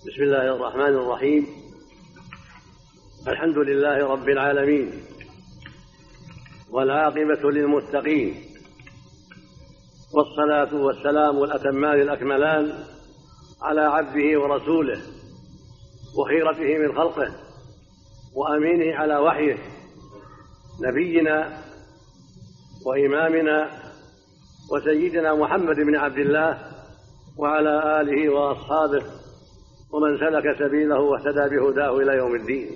بسم الله الرحمن الرحيم. الحمد لله رب العالمين، والعاقبة للمتقين، والصلاة والسلام الأتمان الأكملان على عبده ورسوله وخيرته من خلقه وأمينه على وحيه، نبينا وإمامنا وسيدنا محمد بن عبد الله وعلى آله وأصحابه ومن سلك سبيله واهتدى بهداه إلى يوم الدين.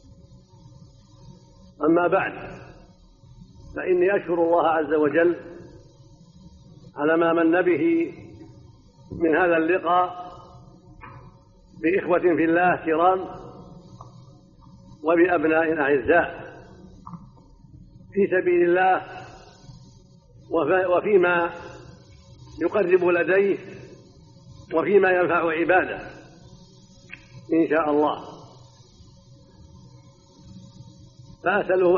أما بعد، فإني أشكر الله عز وجل على ما من به من هذا اللقاء بإخوة في الله كرام وبأبناء أعزاء في سبيل الله وفيما يقرب لديه وفيما ينفع عباده إن شاء الله. فأسأله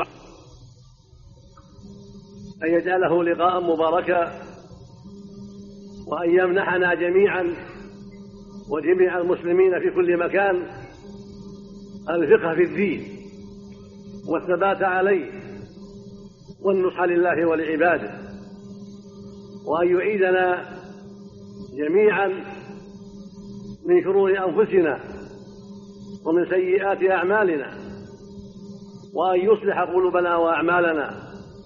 أن يجعله لقاء مباركا، وأن يمنحنا جميعا وجميع المسلمين في كل مكان الفقه في الدين والثبات عليه والنصح لله ولعباده، وأن يعيدنا جميعا من شرور أنفسنا ومن سيئات أعمالنا، وأن يصلح قلوبنا وأعمالنا،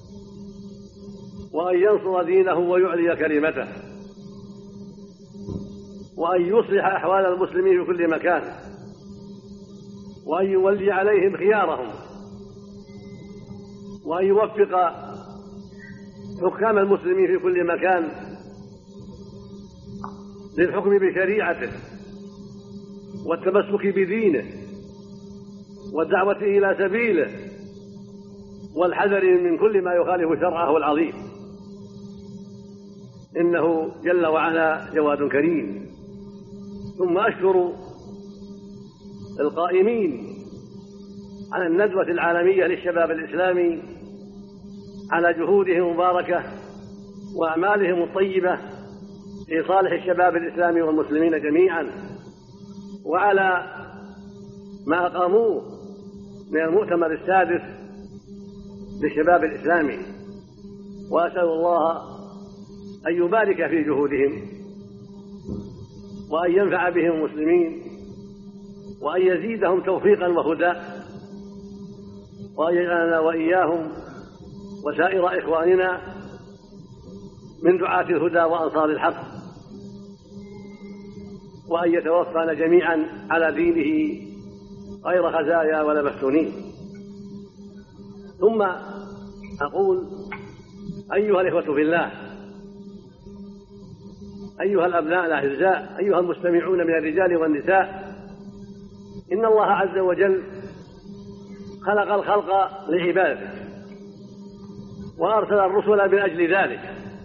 وأن ينصر دينه ويعلي كلمته، وأن يصلح أحوال المسلمين في كل مكان، وأن يولي عليهم خيارهم، وأن يوفق حكام المسلمين في كل مكان للحكم بشريعته والتمسك بدينه والدعوة إلى سبيله والحذر من كل ما يخالف شرعه العظيم، إنه جل وعلا جواد كريم. ثم أشكر القائمين على الندوة العالمية للشباب الإسلامي على جهودهم المباركة وأعمالهم الطيبة في صالح الشباب الإسلامي والمسلمين جميعا، وعلى ما أقاموه من المؤتمر السادس للشباب الإسلامي. وأسأل الله أن يبارك في جهودهم وأن ينفع بهم المسلمين وأن يزيدهم توفيقا وهدى، وأن يجعلنا وإياهم وسائر إخواننا من دعاة الهدى وأنصار الحق، وأن يتوفانا جميعا على دينه غير خزايا ولا مفتونين. ثم أقول: أيها الإخوة في الله، أيها الأبناء الأعزاء، أيها المستمعون من الرجال والنساء، إن الله عز وجل خلق الخلق لعباده وأرسل الرسل من أجل ذلك،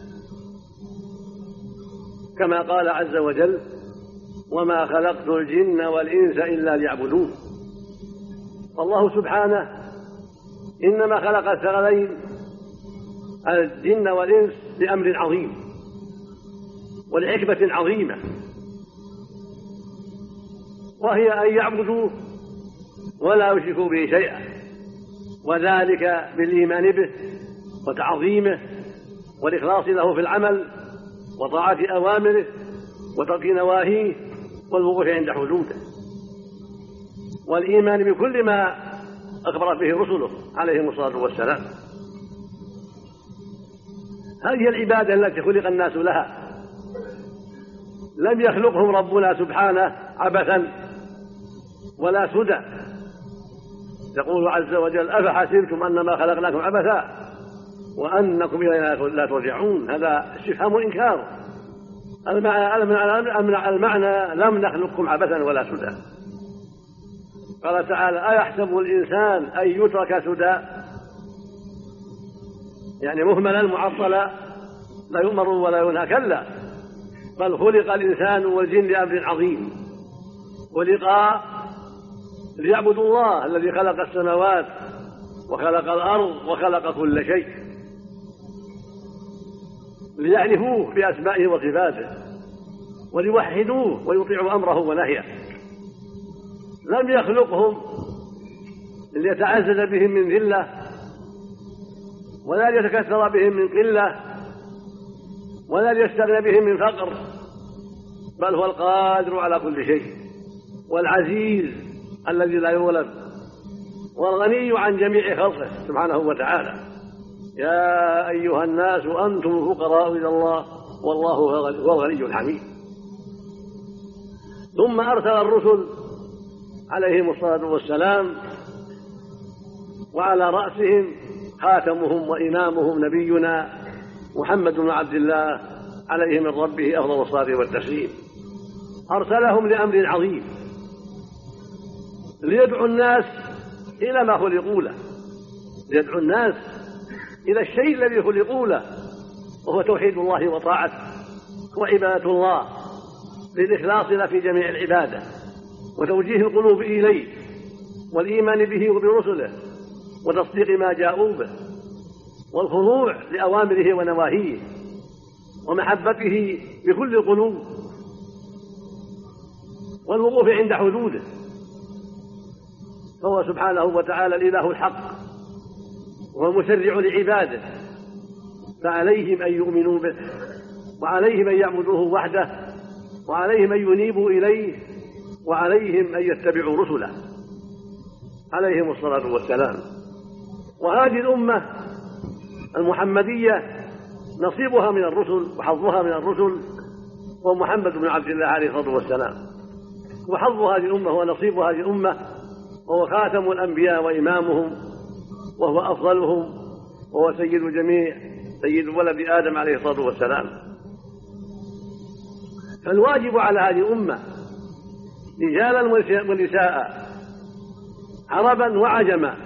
كما قال عز وجل: وما خلقت الجن والإنس إلا ليعبدون. فالله سبحانه إنما خلق الثقلين الجن والإنس لأمر عظيم ولحكمة عظيمة، وهي أن يعبدوه ولا يشركوا به شيئا، وذلك بالإيمان به وتعظيمه والإخلاص له في العمل وطاعة أوامره وترك نواهيه والوقوف عند حدوده، والإيمان بكل ما أخبرت به رسله عليهم الصلاة والسلام. هذه العبادة التي خلق الناس لها، لم يخلقهم ربنا سبحانه عبثا ولا سدى. يقول عز وجل: أفحسبتم أنما خلقناكم عبثا وأنكم إلينا لا ترجعون. هذا استفهام إنكار. المعنى لم نخلقكم عبثا ولا سدى. قال تعالى: أيحسب الإنسان أن يترك سدى، يعني مهملا معطلا لا يؤمر ولا ينهى. كلا، بل خلق الإنسان والجن لأمر عظيم، ولقاء ليعبدوا الله الذي خلق السماوات وخلق الأرض وخلق كل شيء، ليعرفوه بأسمائه وصفاته وليوحدوه ويطيعوا أمره ونهيه. لم يخلقهم ليتعزز بهم من ذلة ولا ليتكثر بهم من قلة ولا ليستغنى بهم من فقر، بل هو القادر على كل شيء والعزيز الذي لا يغلب والغني عن جميع خلقه سبحانه وتعالى. يا أيها الناس أنتم الفقراء إلى الله والله هو الغني الحميد. ثم أرسل الرسل عليهم الصلاة والسلام، وعلى رأسهم خاتمهم وإمامهم نبينا محمد بن عبد الله عليه من ربه أفضل الصلاة والتسليم. أرسلهم لأمر عظيم، ليدعو الناس إلى ما خلقوا له، ليدعو الناس إلى الشيء الذي خلقوا له، وهو توحيد الله وطاعته وعبادة الله بالإخلاص له في جميع العبادة وتوجيه القلوب إليه والإيمان به وبرسله وتصديق ما جاءوا به والخضوع لأوامره ونواهيه ومحبته بكل القلوب والوقوف عند حدوده. فهو سبحانه وتعالى الإله الحق وهو المشرع لعباده، فعليهم أن يؤمنوا به وعليهم أن يعبدوه وحده وعليهم أن ينيبوا إليه وعليهم أن يتبعوا رسله عليهم الصلاة والسلام. وهذه الأمة المحمدية نصيبها من الرسل وحظها من الرسل هو محمد بن عبد الله عليه الصلاة والسلام، وحظ هذه الأمة ونصيب هذه الأمة وهو خاتم الأنبياء وإمامهم وهو أفضلهم وهو سيد الجميع، سيد ولد آدم عليه الصلاة والسلام. فالواجب على هذه الأمة رجالا ونساء عربا وعجما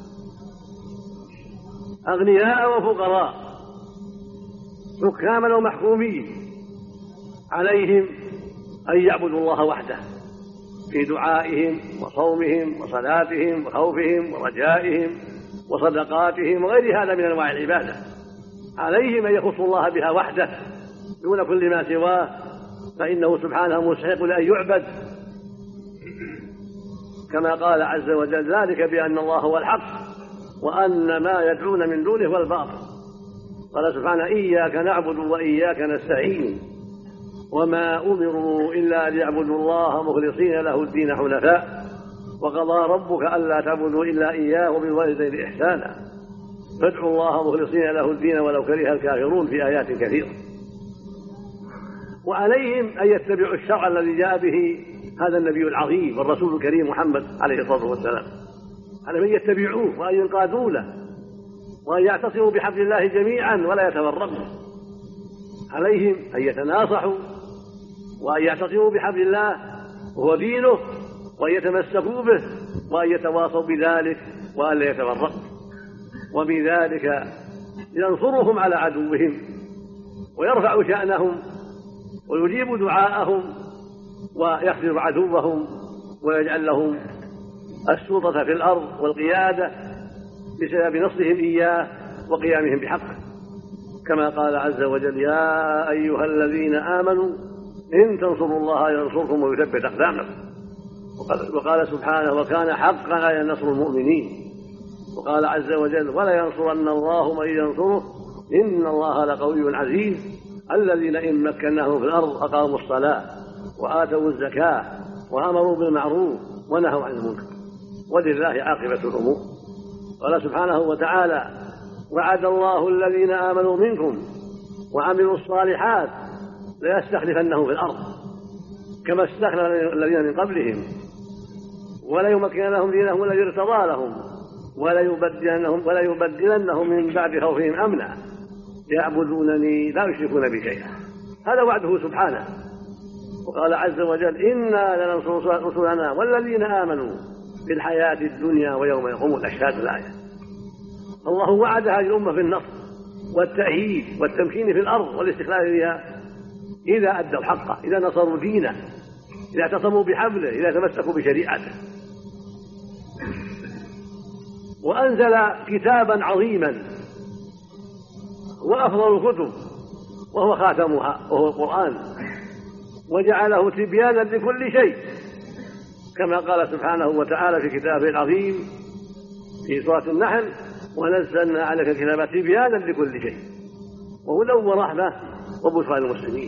أغنياء وفقراء حكاما ومحكومين عليهم أن يعبدوا الله وحده في دعائهم وصومهم وصلاتهم وخوفهم ورجائهم وصدقاتهم وغير هذا من أنواع العبادة. عليهم أن يخصوا الله بها وحده دون كل ما سواه، فإنه سبحانه مستحق لأن يعبد، كما قال عز وجل: ذلك بأن الله هو الحق وأن ما يدعون من دونه هو الباطل. قال سبحانه: إياك نعبد وإياك نستعين وما أمروا إلا ليعبدوا الله مخلصين له الدين حنفاء وقضى ربك ألا تعبدوا إلا إياه وبالوالدين إحسانا فادعوا الله مخلصين له الدين ولو كره الكافرون في آيات كثيرة. وعليهم أن يتبعوا الشرع الذي جاء به هذا النبي العظيم والرسول الكريم محمد عليه الصلاة والسلام، عليهم أن يتبعوه وأن ينقادوا له وأن يعتصموا بحبل الله جميعا ولا يتفرقوا. عليهم أن يتناصحوا وأن يعتصموا بحبل الله وهو دينه وأن يتمسكوا به وأن يتواصوا بذلك وأن لا يتفرقوا، وبذلك ينصرهم على عدوهم ويرفع شأنهم ويجيب دعاءهم ويخذل عدوهم ويجعل لهم السلطة في الأرض والقيادة بسبب نصرهم إياه وقيامهم بحقه، كما قال عز وجل: يا أيها الذين آمنوا إن تنصروا الله ينصركم ويثبت أقدامكم. وقال سبحانه: وكان حقا على نصر المؤمنين. وقال عز وجل: ولا ينصرن الله من ينصره إن الله لقوي عزيز الذين إن مكناهم في الأرض أقاموا الصلاة وآتوا الزكاة وأمروا بالمعروف ونهوا عن المنكر ولله عاقبة الأمور. قال سبحانه وتعالى: وعد الله الذين آمنوا منكم وعملوا الصالحات ليستخلفنهم في الأرض كما استخلف الذين من قبلهم وليمكن لهم دينهم الذي ارتضى لهم وليبدلنهم من بعد خوفهم أمنا يعبدونني لا يشركون بي شيئا. هذا وعده سبحانه. وقال عز وجل: إنا لننصر رسلنا والذين آمنوا في الحياة الدنيا ويوم يقوم الأشهاد. الآية. الله وعد هذه الأمة في النصر والتأييد والتمكين في الأرض والاستقلال بها إذا أدوا حقه، إذا نصروا دينه، إذا اعتصموا بحبله، إذا تمسكوا بشريعته. وأنزل كتابا عظيما وأفضل الكتب وهو خاتمها وهو القرآن، وجعله تبيانا لكل شيء كما قال سبحانه وتعالى في كتابه العظيم في سورة النحل: ونزلنا عليك الكتاب تبيانا لكل شيء وهدى ورحمة وبشرى للمسلمين.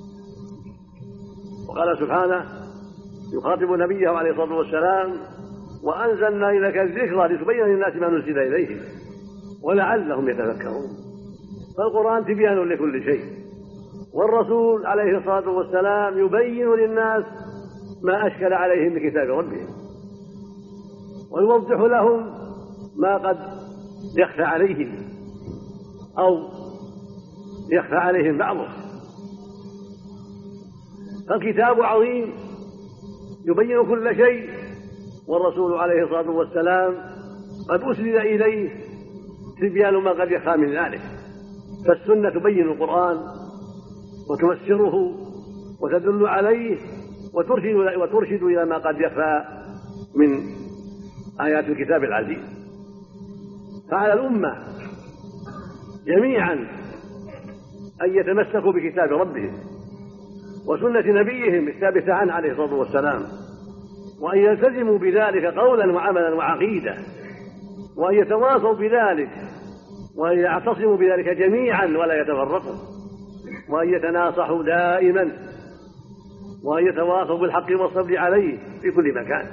وقال سبحانه يخاطب نبيه عليه الصلاة والسلام: وأنزلنا إليك الذكر لتبين للناس ما نزل إليهم ولعلهم يتفكرون. فالقرآن تبيان لكل شيء، والرسول عليه الصلاة والسلام يبين للناس ما أشكل عليهم بكتاب ربهم، ويوضح لهم ما قد يخفى عليهم أو يخفى عليهم بعضه. فالكتاب عظيم يبين كل شيء، والرسول عليه الصلاة والسلام قد أسند إليه تبيان ما قد يخفى من ذلك. فالسنة تبين القرآن وتفسره وتدل عليه وترشد إلى ما قد يخفى من آيات الكتاب العزيز. فعلى الأمة جميعا أن يتمسكوا بكتاب ربهم وسنة نبيهم الثابتة عنه عليه الصلاة والسلام، وأن يلتزموا بذلك قولا وعملا وعقيدة، وأن يتواصوا بذلك، وأن يعتصموا بذلك جميعا ولا يتفرقوا، وأن يتناصحوا دائما، وأن يتواصوا بالحق والصبر عليه في كل مكان،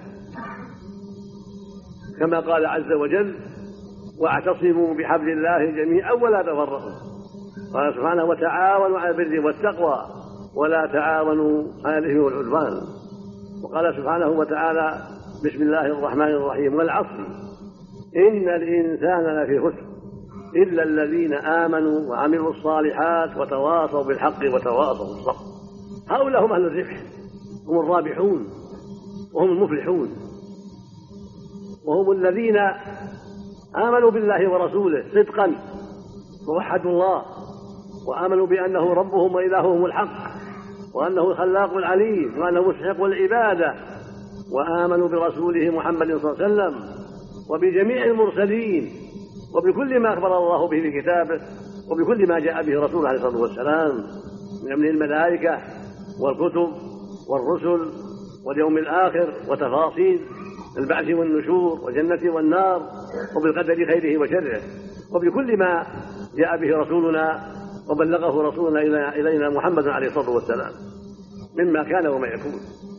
كما قال عز وجل: واعتصموا بحبل الله جميعا ولا تفرقوا. قال سبحانه: وتعاونوا على البر والتقوى ولا تعاونوا على الإثم والعدوان. وقال سبحانه وتعالى: بسم الله الرحمن الرحيم: والعصر إن الإنسان لفي خسر إلا الذين آمنوا وعملوا الصالحات وتواصوا بالحق وتواصوا بالصبر. هؤلاء هم أهل الربح، هم الرابحون وهم المفلحون، وهم الذين آمنوا بالله ورسوله صدقا ووحدوا الله وآمنوا بأنه ربهم وإلههم الحق وأنه الخلاق العليم وأنه مستحق العبادة، وآمنوا برسوله محمد صلى الله عليه وسلم وبجميع المرسلين وبكل ما أخبر الله به في كتابه وبكل ما جاء به رسوله عليه الصلاة والسلام من أمر الملائكة والكتب والرسل واليوم الآخر وتفاصيل البعث والنشور والجنة والنار وبالقدر خيره وشره، وبكل ما جاء به رسولنا وبلغه رسولنا إلينا محمد عليه الصلاة والسلام مما كان وما يكون.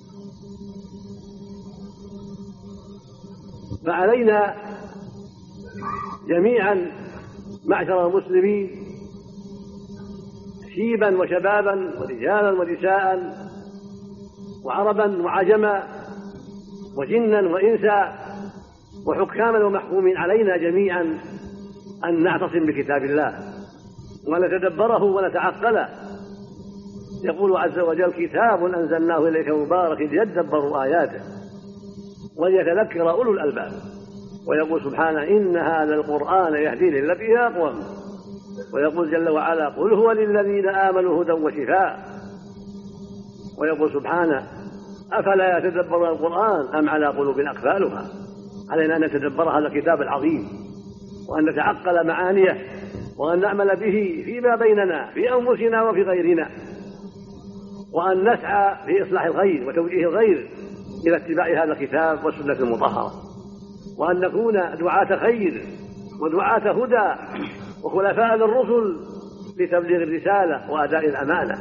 فعلينا جميعا معشر المسلمين شيبا وشبابا ورجالا ونساء وعربا وعجما وجنا وإنسا وحكاما ومحكومين، علينا جميعا أن نعتصم بكتاب الله ونتدبره ونتعقله. يقول عز وجل: كتاب أنزلناه إليك مبارك ليدبروا آياته وليتذكر أولو الألباب. ويقول سبحانه: إن هذا القرآن يهدي للتي هي أقوم. ويقول جل وعلا: قل هو للذين آمنوا هدى وشفاء. ويقول سبحانه: أفلا يتدبرون القرآن أم على قلوب أقفالها. علينا أن نتدبر هذا الكتاب العظيم وأن نتعقل معانيه وأن نعمل به فيما بيننا في أنفسنا وفي غيرنا، وأن نسعى في إصلاح الغير وتوجيه الغير إلى اتباع هذا الكتاب والسنة المطهرة، وأن نكون دعاة خير ودعاة هدى وخلفاء للرسل لتبليغ الرسالة وأداء الأمانة.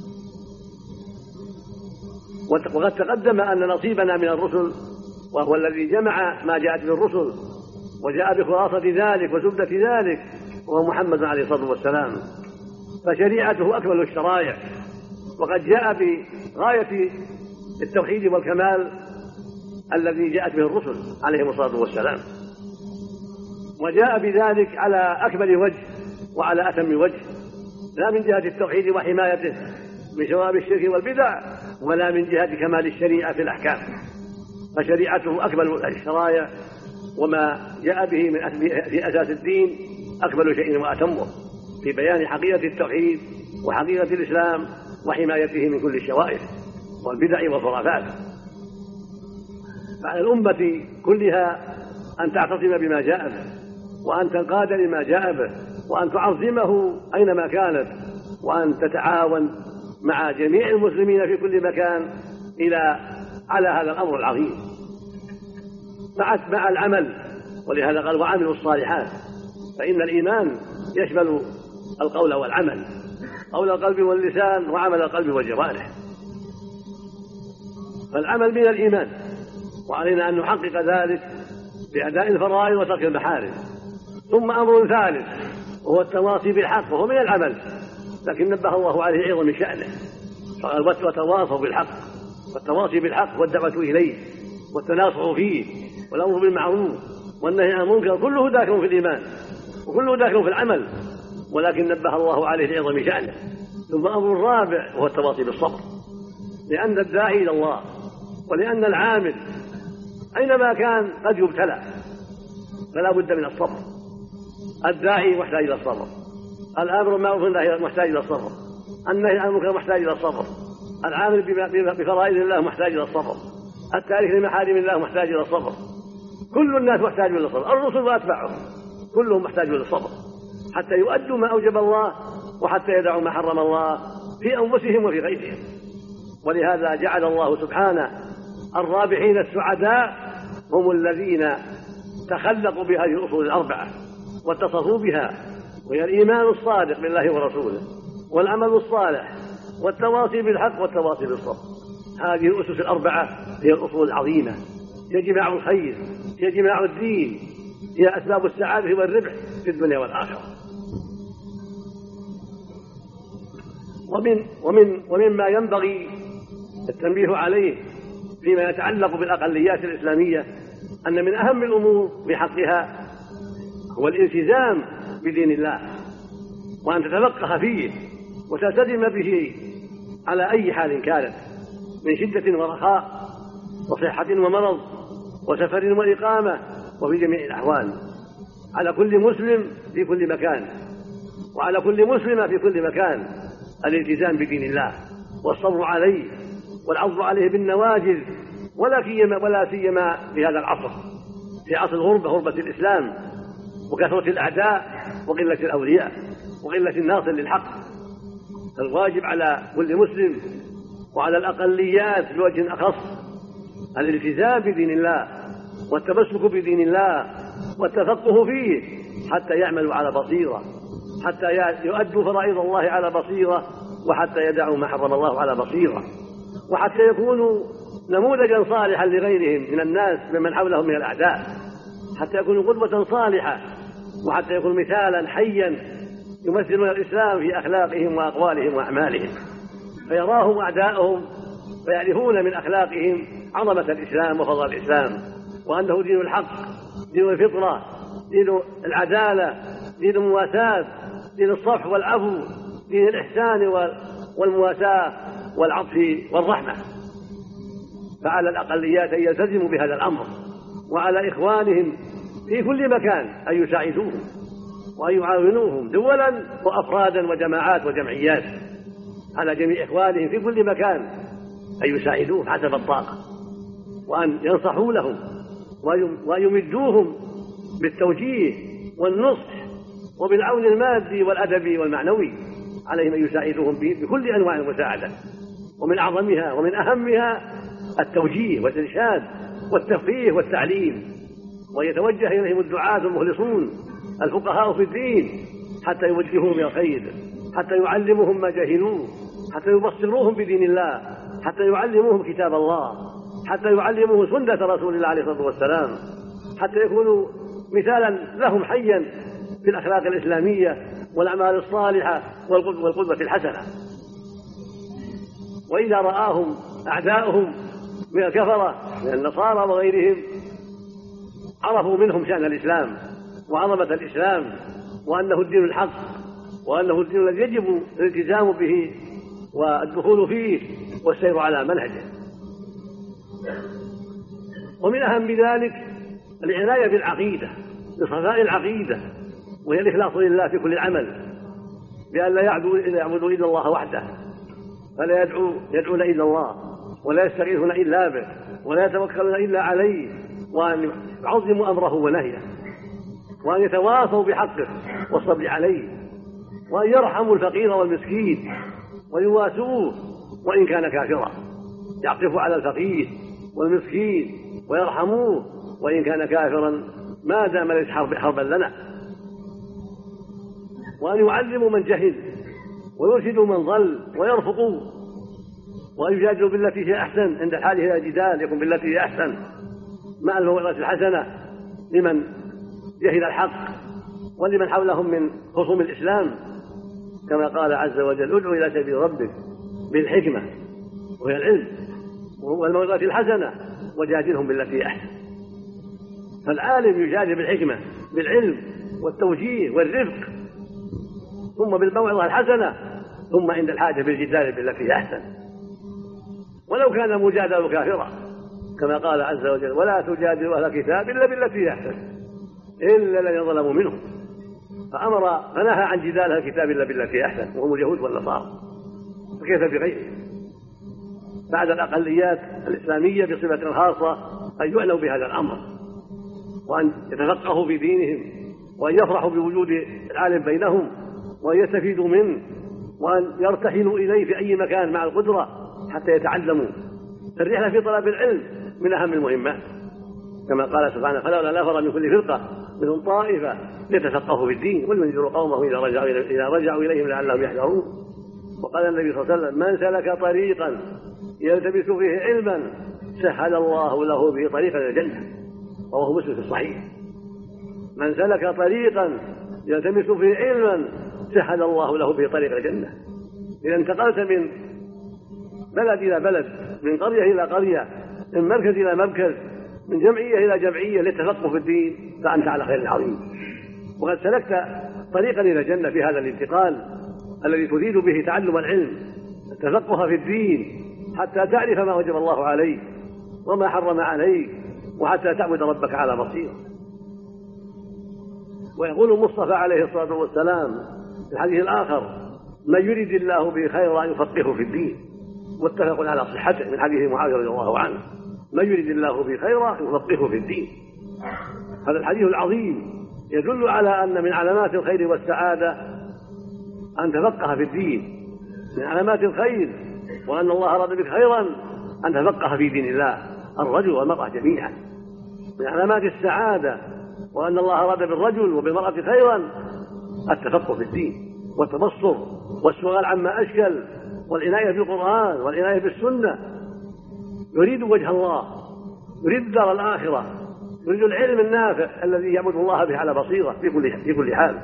وقد تقدم أن نصيبنا من الرسل وهو الذي جمع ما جاءت به الرسل وجاء بخلاصة ذلك وزبدة ذلك وهو محمد عليه الصلاة والسلام، فشريعته أكمل الشرائع، وقد جاء بغاية التوحيد والكمال الذي جاءت به الرسل عليهم الصلاة والسلام، وجاء بذلك على أكمل وجه وعلى أتم وجه، لا من جهة التوحيد وحمايته من شوائب الشرك والبدع ولا من جهة كمال الشريعة في الأحكام. فشريعته أكمل الشرائع، وما جاء به في أساس الدين أكمل شيء وأتمه في بيان حقيقة التوحيد وحقيقة الإسلام وحمايته من كل الشوائب والبدع والخرافات. فعلى الأمة كلها أن تعتصم بما جاء به وأن تنقاد لما جاء به وأن تعظمه أينما كانت، وأن تتعاون مع جميع المسلمين في كل مكان إلى على هذا الأمر العظيم مع العمل. ولهذا قال وعملوا الصالحات، فإن الإيمان يشمل القول والعمل، قول القلب واللسان وعمل القلب والجوارح. فالعمل من الإيمان، وعلينا أن نحقق ذلك بأداء الفرائض وترك المحارم. ثم أمر ثالث وهو التواصي بالحق، وهو من العمل، لكن نبه الله عليه عظم من شأنه، فقال وتواصوا بالحق. والتواصي بالحق والدعوة إليه والتناصح فيه والأمر بالمعروف والنهي عن المنكر كله داخل في الإيمان وكله داخل في العمل، ولكن نبه الله عليه لعظم شأنه. ثم أمر رابع وهو التواصي بالصبر، لأن الداعي إلى الله ولأن العامل أينما كان قد يبتلى، فلا بد من الصبر. الداعي محتاج إلى الصبر، الآمر بالمعروف محتاج إلى الصبر، النهي عن المنكر محتاج إلى الصبر، العامل بفرائض الله محتاج إلى الصبر، التارك لمحارم الله محتاج إلى الصبر. كل الناس محتاج إلى الصبر، الرسل وأتباعهم كلهم محتاجون إلى الصبر حتى يؤدوا ما أوجب الله وحتى يدعوا ما حرم الله في أنفسهم وفي غيرهم. ولهذا جعل الله سبحانه الرابحين السعداء هم الذين تخلقوا بهذه الأصول الأربعة واتصفوا بها، وهي الإيمان الصادق بالله ورسوله والعمل الصالح والتواصي بالحق والتواصي بالصبر. هذه الأسس الأربعة هي الأصول العظيمة، هي جماع الخير، هي جماع الدين، هي أسباب السعادة والربح في الدنيا والآخرة. ومما ينبغي التنبيه عليه فيما يتعلق بالأقليات الإسلامية أن من أهم الأمور بحقها هو الالتزام بدين الله، وأن تتفقه فيه وتلتزم به على أي حال كانت، من شدة ورخاء وصحة ومرض وسفر وإقامة وفي جميع الأحوال، على كل مسلم في كل مكان وعلى كل مسلمة في كل مكان الالتزام بدين الله والصبر عليه والعض عليه بالنواجذ، ولا سيما في هذا العصر، في عصر الغربة، غربة الإسلام وكثرة الأعداء وقلة الأولياء وقلة الناصر للحق. الواجب على كل مسلم وعلى الأقليات بوجه أخص الالتزام بدين الله والتمسك بدين الله والتفقه فيه حتى يعملوا على بصيرة، حتى يؤدوا فرائض الله على بصيرة، وحتى يدعوا ما حرم الله على بصيرة، وحتى يكونوا نموذجا صالحا لغيرهم من الناس ممن حولهم من الأعداء، حتى يكونوا قدوة صالحة، وحتى يكونوا مثالا حيا يمثلون الإسلام في أخلاقهم وأقوالهم وأعمالهم، فيراهم أعداؤهم فيعرفون من أخلاقهم عظمة الإسلام وفضل الإسلام، وأنه دين الحق، دين الفطرة، دين العدالة، دين المواساة، دين الصفح والعفو، دين الإحسان والمواساة والعطف والرحمة. فعلى الأقليات أن يلتزموا بهذا الأمر، وعلى إخوانهم في كل مكان أن يساعدوهم وأن يعاونوهم دولا وأفرادا وجماعات وجمعيات، على جميع إخوانهم في كل مكان أن يساعدوهم حسب الطاقة، وأن ينصحوا لهم وأن يمدوهم بالتوجيه والنصح وبالعون المادي والأدبي والمعنوي. عليهم أن يساعدوهم بكل أنواع المساعدة، ومن أعظمها ومن أهمها التوجيه والإرشاد والتفقيه والتعليم، ويتوجه إليهم الدعاة المخلصون الفقهاء في الدين حتى يوجهوهم إلى الخير، حتى يعلموهم ما جهلوه، حتى يبصروهم بدين الله، حتى يعلموهم كتاب الله، حتى يعلموهم سنة رسول الله عليه الصلاة والسلام، حتى يكونوا مثالا لهم حيا في الأخلاق الإسلامية والأعمال الصالحة والقدوة الحسنة. وإذا رآهم أعداؤهم من الكفرة من النصارى وغيرهم عرفوا منهم شأن الإسلام وعظمة الإسلام، وأنه الدين الحق، وأنه الدين الذي يجب الالتزام به والدخول فيه والسير على منهجه. ومن أهم ذلك العناية بالعقيدة، بصفاء العقيدة، وهي الإخلاص لله في كل عمل، بأن لا يعبدوا إلا الله وحده، فلا يدعون إلا الله، ولا يستغيثون إلا به، ولا يتوكلون إلا عليه، وأن يعظموا أمره ونهيه، وأن يتواصوا بحقه والصبر عليه، وأن يرحموا الفقير والمسكين ويواسوه وإن كان كافرا، يعطفوا على الفقير والمسكين ويرحموه وإن كان كافرا ما دام ليس حربا لنا، وأن يعلموا من جهل ويرشدوا من ضل ويرفقوا وأن يجادلوا بالتي هي أحسن، عند الحاجة إلى جدال يكون بالتي هي أحسن مع الموعظة الحسنة لمن جهل الحق ولمن حولهم من خصوم الإسلام، كما قال عز وجل: ادع إلى سبيل ربك بالحكمة وهي العلم والموعظة الحسنة وجادلهم بالتي هي أحسن. فالعالم يجادل بالحكمة بالعلم والتوجيه والرفق، ثم بالموعظة الحسنة، ثم عند الحاجة بالجدال بالتي هي أحسن، ولو كان المجادل كافرا، كما قال عز وجل: ولا تجادلوا أهل الكتاب إلا بالتي هي أحسن إلا الذين ظلموا منهم. فنهى عن جدال أهل الكتاب إلا بالتي هي أحسن وهم اليهود والنصارى، فكيف بغيرهم؟ بعد الأقليات الإسلامية بصفة خاصة أن يعنوا بهذا الأمر، وأن يتفقهوا في دينهم، وأن يفرحوا بوجود العالم بينهم، وأن يستفيدوا منه، وأن يرتحلوا إليه في أي مكان مع القدرة حتى يتعلموا. الرحلة في طلب العلم من أهم المهمات، كما قال سبحانه: فلولا نفر من كل فرقة منهم طائفة ليتفقهوا في الدين ولينذروا قومهم إذا رجعوا إليهم لعلهم يحذرون. وقال النبي صلى الله عليه وسلم: من سلك طريقا يلتمس فيه علما سهل الله له به طريقا إلى الجنة، رواه مسلم في الصحيح. من سلك طريقا يلتمس فيه علما سهل الله له به طريق الجنة. إذا انتقلت من بلد إلى بلد، من قرية إلى قرية، من مركز إلى مركز، من جمعية إلى جمعية للتفقه في الدين، فأنت على خير عظيم، وقد سلكت طريقا إلى الجنة في هذا الانتقال الذي تريد به تعلم العلم، التفقه في الدين، حتى تعرف ما وجب الله عليك وما حرم عليك، وحتى تعبد ربك على بصيرة. ويقول المصطفى عليه الصلاة والسلام في الحديث الآخر: من يريد الله به خيرا يفقهه في الدين، متفق على صحته من حديث معاوية رضي الله عنه: من يريد الله به خيرا يفقهه في الدين. هذا الحديث العظيم يدل على أن من علامات الخير والسعادة أن تفقه في الدين، من علامات الخير وأن الله أراد بك خيرا أن تفقه في دين الله، الرجل والمرأة جميعا. من علامات السعادة وأن الله أراد بالرجل وبالمرأة خيرا التفقه في الدين والتبصر والسؤال عما أشكل، والعناية بالقرآن والعناية بالسنة. يريد وجه الله، يريد الدار الآخرة، يريد العلم النافع الذي يعبد الله به على بصيرة في كل حال.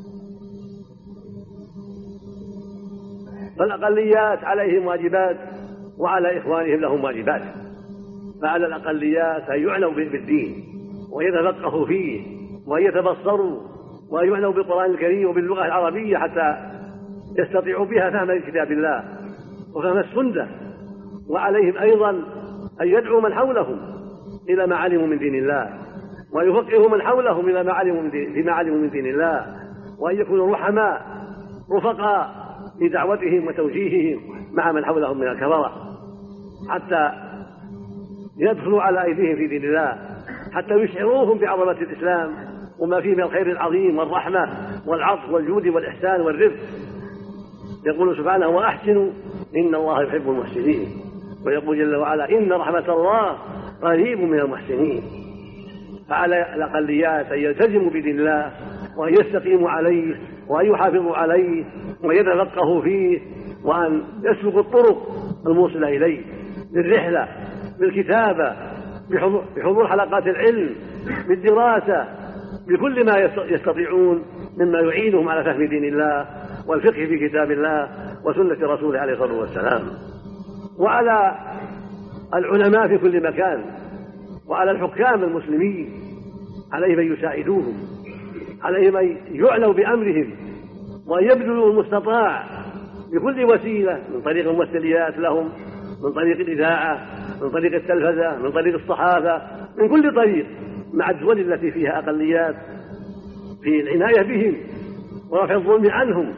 فالأقليات عليهم واجبات وعلى إخوانهم لهم واجبات. فعلى الأقليات أن يعنوا بالدين ويتفقهوا فيه وأن يتبصروا وأن يعنوا بالقرآن الكريم وباللغة العربية حتى يستطيعوا بها فهم كتاب الله وفهم السنة. وعليهم أيضا أن يدعوا من حولهم إلى ما علموا من دين الله، ويفقهوا من حولهم إلى ما علموا من دين الله، وأن يكونوا رحماء رفقاء في دعوتهم وتوجيههم مع من حولهم من الكفرة، حتى يدخلوا على أيديهم في دين الله، حتى يشعروهم بعظمة الإسلام وما فيه من الخير العظيم والرحمة والعطف والجود والإحسان والرفق. يقول سبحانه: وأحسنوا إن الله يحب المحسنين. ويقول جل وعلا: إن رحمة الله قريب من المحسنين. فعلى الأقليات أن يلتزموا بدين الله وأن يستقيموا عليه وأن يحافظوا عليه وأن يتفقهوا فيه، وأن يسلكوا الطرق الموصلة إليه بالرحلة، بالكتابة، بحضور حلقات العلم، بالدراسة، بكل ما يستطيعون مما يعينهم على فهم دين الله والفقه في كتاب الله وسنة رسوله عليه الصلاة والسلام. وعلى العلماء في كل مكان وعلى الحكام المسلمين عليهم أن يساعدوهم، عليهم أن يعنوا بأمرهم وأن يبذلوا المستطاع بكل وسيلة، من طريق الممثليات لهم، من طريق الإذاعة، من طريق التلفزة، من طريق الصحافة، من كل طريق، مع الدول التي فيها أقليات، في العناية بهم ورفع الظلم عنهم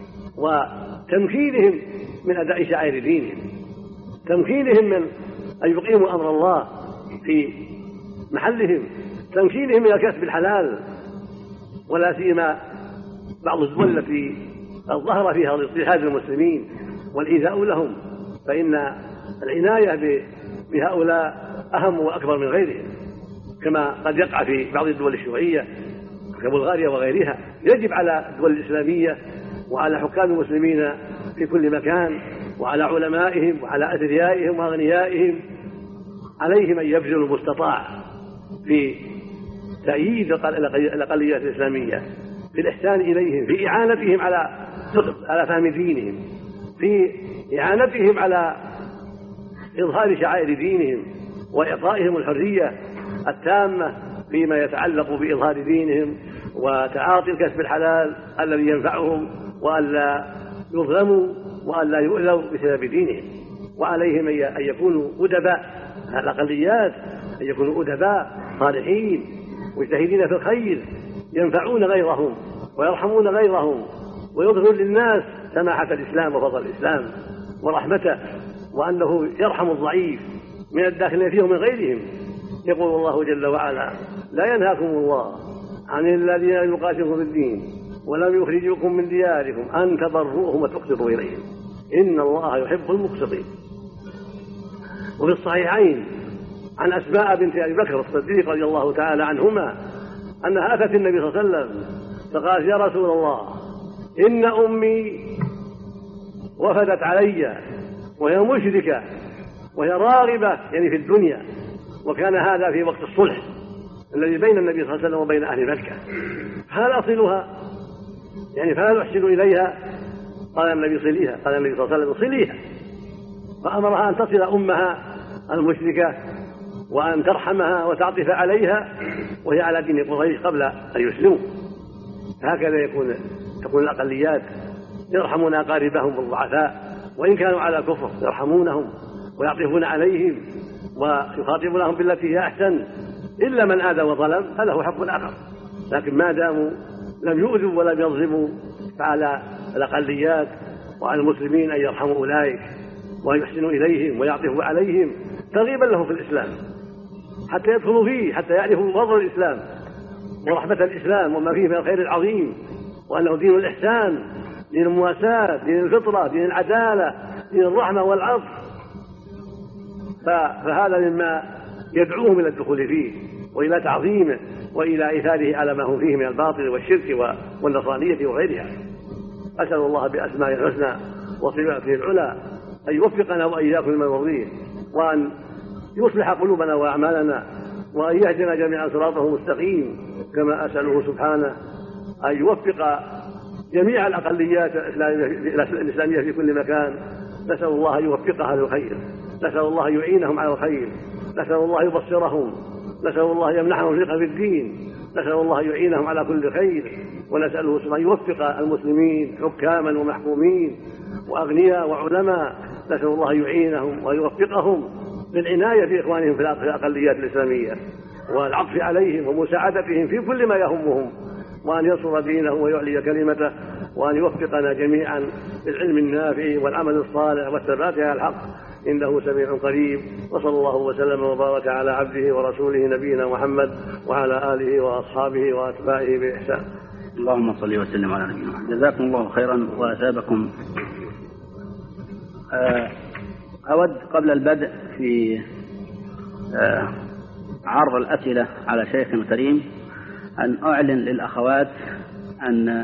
وتمكينهم من أداء شعائر دينهم، تمكينهم من أن يقيموا أمر الله في محلهم، تمكينهم من الكسب الحلال. ولا سيما بعض الدول التي ظهر فيها الاضطهاد للمسلمين والإيذاء لهم، فإن العناية بهؤلاء أهم وأكبر من غيرهم، كما قد يقع في بعض الدول الشيوعية كبلغاريا وغيرها. يجب على الدول الإسلامية وعلى حكام المسلمين في كل مكان وعلى علمائهم وعلى أثريائهم وأغنيائهم، عليهم أن يبذلوا المستطاع في تأييد الأقليات الإسلامية، في الإحسان إليهم، في إعانتهم على فهم دينهم، في إعانتهم على إظهار شعائر دينهم، وإعطائهم الحرية التامة فيما يتعلق بإظهار دينهم وتعاطي الكسب الحلال الذي ينفعهم، وألا يظلموا وألا يؤذوا بسبب دينهم. وعليهم أن يكونوا أدباء، الأقليات أن يكونوا أدباء صالحين مجتهدين في الخير، ينفعون غيرهم ويرحمون غيرهم، ويظهر للناس سماحة الإسلام وفضل الإسلام ورحمته، وأنه يرحم الضعيف من الداخلين فيه ومن غيرهم. يقول الله جل وعلا: لا ينهاكم الله عن الذين يقاتلون في الدين ولم يخرجوكم من دياركم أن تبروهم وتقسطوا إليهم إن الله يحب المقسطين. وفي الصحيحين عن أسماء بنت أبي بكر الصديق رضي الله تعالى عنهما أنها أتت النبي صلى الله عليه وسلم فقالت: يا رسول الله، إن أمي وفدت علي وهي مشركة وهي راغبة يعني في الدنيا، وكان هذا في وقت الصلح الذي بين النبي صلى الله عليه وسلم وبين أهل مكة، هل أصلها يعني فهل أحسن إليها؟ قال النبي صليها. قال النبي صلى الله عليه وسلم: صليها. فأمرها أن تصل أمها المشركة وأن ترحمها وتعطف عليها وهي على دين قريش قبل أن يسلموا. هكذا تكون الأقليات يرحمون أقاربهم والضعفاء وإن كانوا على كفر، يرحمونهم ويعطفون عليهم ويخاطبونهم بالتي هي أحسن، إلا من آذى وظلم فله حق آخر. لكن ما داموا لم يؤذوا ولم يظلموا فعلى الأقليات وعلى المسلمين أن يرحموا أولئك ويحسنوا إليهم ويعطفوا عليهم ترغيبا لهم في الإسلام، حتى يدخلوا فيه، حتى يعرفوا فضل الإسلام ورحمة الإسلام وما فيه من الخير العظيم، وأنه دين الإحسان، دين المواساة، دين الفطرة، دين العدالة، دين الرحمة والعطف. فهذا مما يدعوهم إلى الدخول فيه وإلى تعظيمه وإلى إثاره على ما هم فيه من الباطل والشرك والنصرانية وغيرها. أسأل الله بأسمائه الحسنى وصفاته العلى أن يوفقنا وإياكم لما يرضيه، وأن يصلح قلوبنا وأعمالنا، وأن يهدنا جميعا صراطه المستقيم. كما أسأله سبحانه أن يوفق جميع الأقليات الإسلامية في كل مكان. نسأل الله أن يوفقها للخير، نسأل الله أن يعينهم على الخير، نسأل الله يبصرهم، نسأل الله يمنحهم رزقا في الدين، نسأل الله يعينهم على كل خير، ونسأله سبحانه أن يوفق المسلمين حكاما ومحكومين وأغنياء وعلماء، نسأل الله يعينهم ويوفقهم للعناية بإخوانهم في الأقليات الإسلامية والعطف عليهم ومساعدتهم في كل ما يهمهم، وأن ينصر دينه ويعلي كلمته، وأن يوفقنا جميعا بالعلم النافع والعمل الصالح والثبات على الحق، إنه سميع قريب. وصلى الله وسلم وبارك على عبده ورسوله نبينا محمد وعلى آله وأصحابه وأتباعه بإحسان. اللهم صل وسلم على نبينا محمد. جزاكم الله خيرا وأثابكم. أود قبل البدء في عرض الأسئلة على شيخنا الكريم أن أعلن للأخوات أن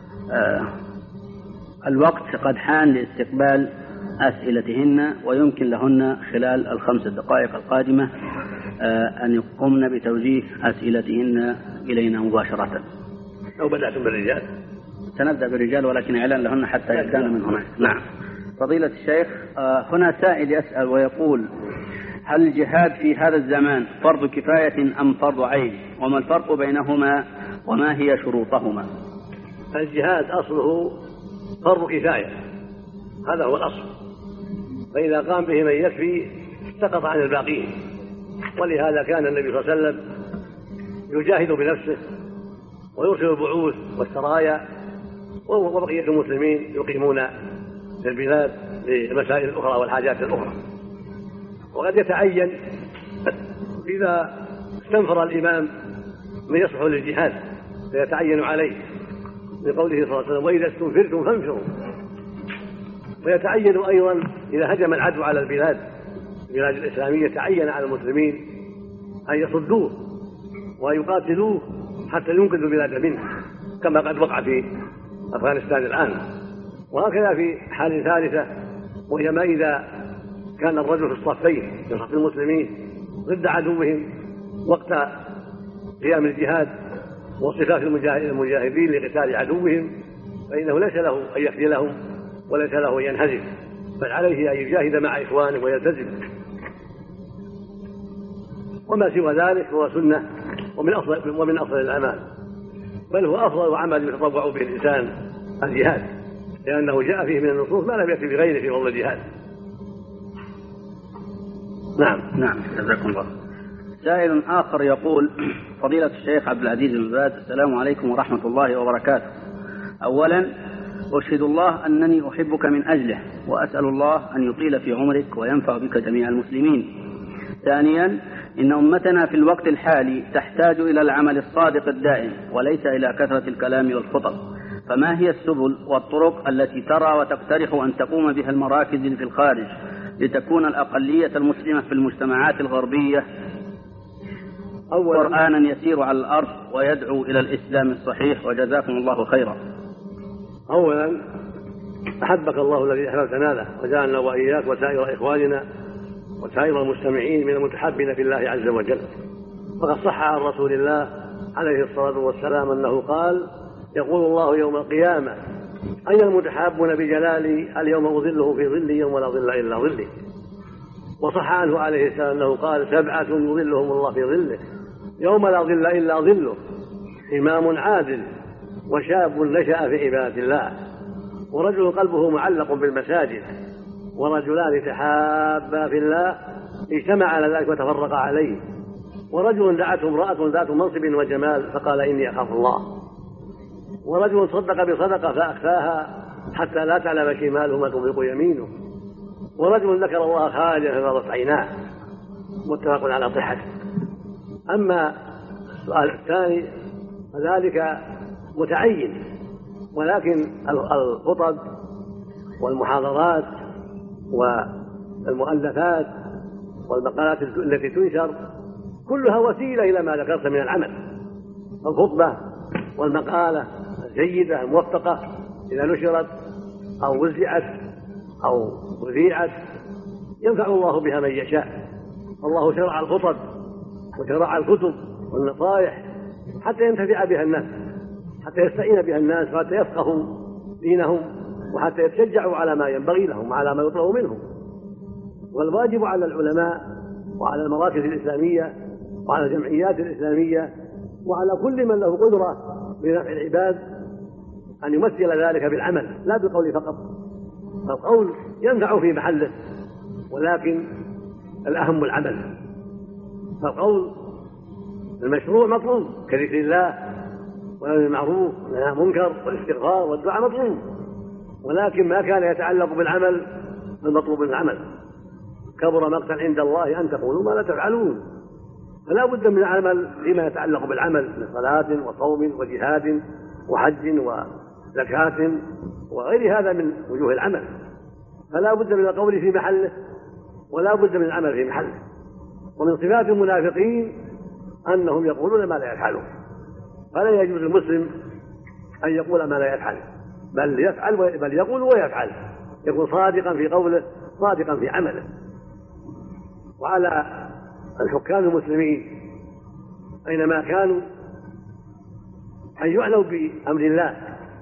الوقت قد حان لاستقبال أسئلتهن، ويمكن لهن خلال 5 دقائق القادمة أن يقومن بتوجيه أسئلتهن إلينا مباشرة. أو بدأتم بالرجال؟ سنبدأ بالرجال، ولكن إعلان لهن حتى يبدأن من هناك. نعم. فضيلة الشيخ، هنا سائل يسأل ويقول: هل الجهاد في هذا الزمان فرض كفاية أم فرض عين؟ وما الفرق بينهما وما هي شروطهما؟ الجهاد أصله فرض كفاية، هذا هو الأصل، فإذا قام به من يكفي سقط عن الباقين. ولهذا كان النبي صلى الله عليه وسلم يجاهد بنفسه ويرسل البعوث والسرايا، وبقية المسلمين يقيمون في البلاد للمسائل الأخرى والحاجات الأخرى. وقد يتعين إذا استنفر الإمام من يصلح للجهاد فيتعين عليه، لقوله صلى الله عليه وسلم: وإذا استنفرتم فانفروا. ويتعين أيضا إذا هجم العدو على البلاد البلاد الإسلامية تعين على المسلمين أن يصدوه وأن يقاتلوه حتى ينقذوا البلاد منه، كما قد وقع في أفغانستان الآن. وهكذا في حال ثالثة، وهي ما إذا كان الرجل في الصفين، في صف المسلمين ضد عدوهم وقت قيام الجهاد وصفات المجاهدين لقتال عدوهم، فإنه ليس له أن يخذلهم وليس له أن ينهزم، بل عليه أن يجاهد مع إخوانه ويلتزم. وما سوى ذلك هو سنة ومن أفضل الأعمال، بل هو أفضل عمل يتطوع به الإنسان الجهاد، لأنه جاء فيه من النصوص ما لم يأتي بغيره في فضل الجهاد. نعم جزاكم الله. سائل آخر يقول: فضيلة الشيخ عبد العزيز بن باز، السلام عليكم ورحمة الله وبركاته. أولا أشهد الله أنني أحبك من أجله، وأسأل الله أن يطيل في عمرك وينفع بك جميع المسلمين. ثانيا إن أمتنا في الوقت الحالي تحتاج إلى العمل الصادق الدائم وليس إلى كثرة الكلام والخطب، فما هي السبل والطرق التي ترى وتقترح أن تقوم بها المراكز في الخارج لتكون الأقلية المسلمة في المجتمعات الغربية قرآنا يسير على الأرض ويدعو إلى الإسلام الصحيح؟ وجزاكم الله خيرا. أولا أحبك الله الذي أحببتنا له، وجعلنا وإياك وسائر إخواننا وسائر المستمعين من المتحابين في الله عز وجل. فقد صح عن رسول الله عليه الصلاة والسلام أنه قال: يقول الله يوم القيامة: أين المتحابون بجلالي؟ اليوم أظله في ظلي يوم لا ظل إلا ظلي. وصح عنه عليه السلام أنه قال: 7 يظلهم الله في ظله يوم لا ظل إلا ظله: إمام عادل، وشاب نشأ في عبادة الله، ورجل قلبه معلق بالمساجد، ورجلان تحابا في الله اجتمع على ذلك وتفرقا عليه، ورجل دعته امرأة ذات منصب وجمال فقال: إني أخاف الله، ورجل صدق بصدقة فأخفاها حتى لا تعلم شماله ما تنفق يمينه، ورجل ذكر الله خاليا ففاضت عيناه. متفق على صحته. أما السؤال الثاني فذلك متعين، ولكن الخطب والمحاضرات والمؤلفات والمقالات التي تنشر كلها وسيلة إلى ما ذكرت من العمل. الخطبة والمقالة الجيدة الموفقة إذا نشرت أو وزعت أو أذيعت ينفع الله بها من يشاء. الله شرع الخطب وشرع الكتب والنصائح حتى ينتفع بها الناس، حتى يستعين بها الناس، وحتى يفقهوا دينهم، وحتى يتشجعوا على ما ينبغي لهم وعلى ما يطلب منهم. والواجب على العلماء وعلى المراكز الإسلامية وعلى الجمعيات الإسلامية وعلى كل من له قدرة بنفع العباد أن يمثل ذلك بالعمل لا بالقول فقط. القول ينفع في محله، ولكن الأهم العمل. فالقول المشروع مطلوب كذكر الله والأمر بالمعروف والنهي عن المنكر والاستغفار والدعاء مطلوب، ولكن ما كان يتعلق بالعمل المطلوب من العمل. كبر مقتا عند الله أن تقولوا ما لا تفعلون. فلا بد من العمل فيما يتعلق بالعمل من صلاة وصوم وجهاد وحج وزكاة وغير هذا من وجوه العمل. فلا بد من القول في محله ولا بد من العمل في محله. ومن صفات المنافقين أنهم يقولون ما لا يفعلون، فلا يجوز المسلم أن يقول ما لا يفعل، بل يقول ويفعل، يكون صادقا في قوله صادقا في عمله. وعلى الحكام المسلمين أينما كانوا أن يعنوا بأمر الله،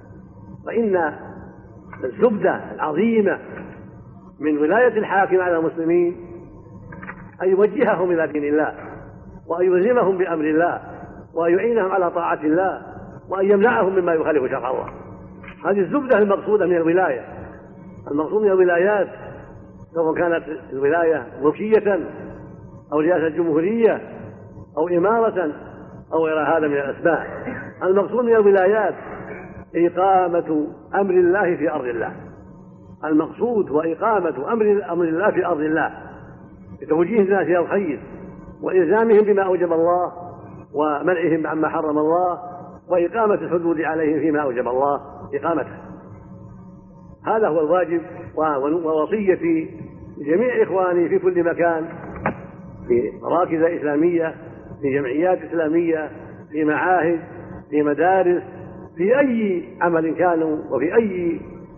فإن الزبدة العظيمة من ولاية الحاكم على المسلمين أن يوجههم إلى دين الله، وأن يلزمهم بأمر الله، وأن يعينهم على طاعة الله، وأن يمنعهم مما يخالف شرع الله. هذه الزبدة المقصودة من الولاية. المقصود من الولايات سواء كانت الولاية ملكية أو رئاسة جمهورية أو إمارة أو غير هذا من الأسباب. المقصود من الولايات إقامة أمر الله في أرض الله. المقصود هو إقامة أمر الله في أرض الله بتوجيه الناس إلى الخير وإلزامهم بما أوجب الله ومنعهم عما حرم الله وإقامة الحدود عليهم فيما أوجب الله إقامته. هذا هو الواجب. ووصيتي لجميع إخواني في كل مكان، في مراكز إسلامية، في جمعيات إسلامية، في معاهد، في مدارس، في أي عمل كانوا وفي أي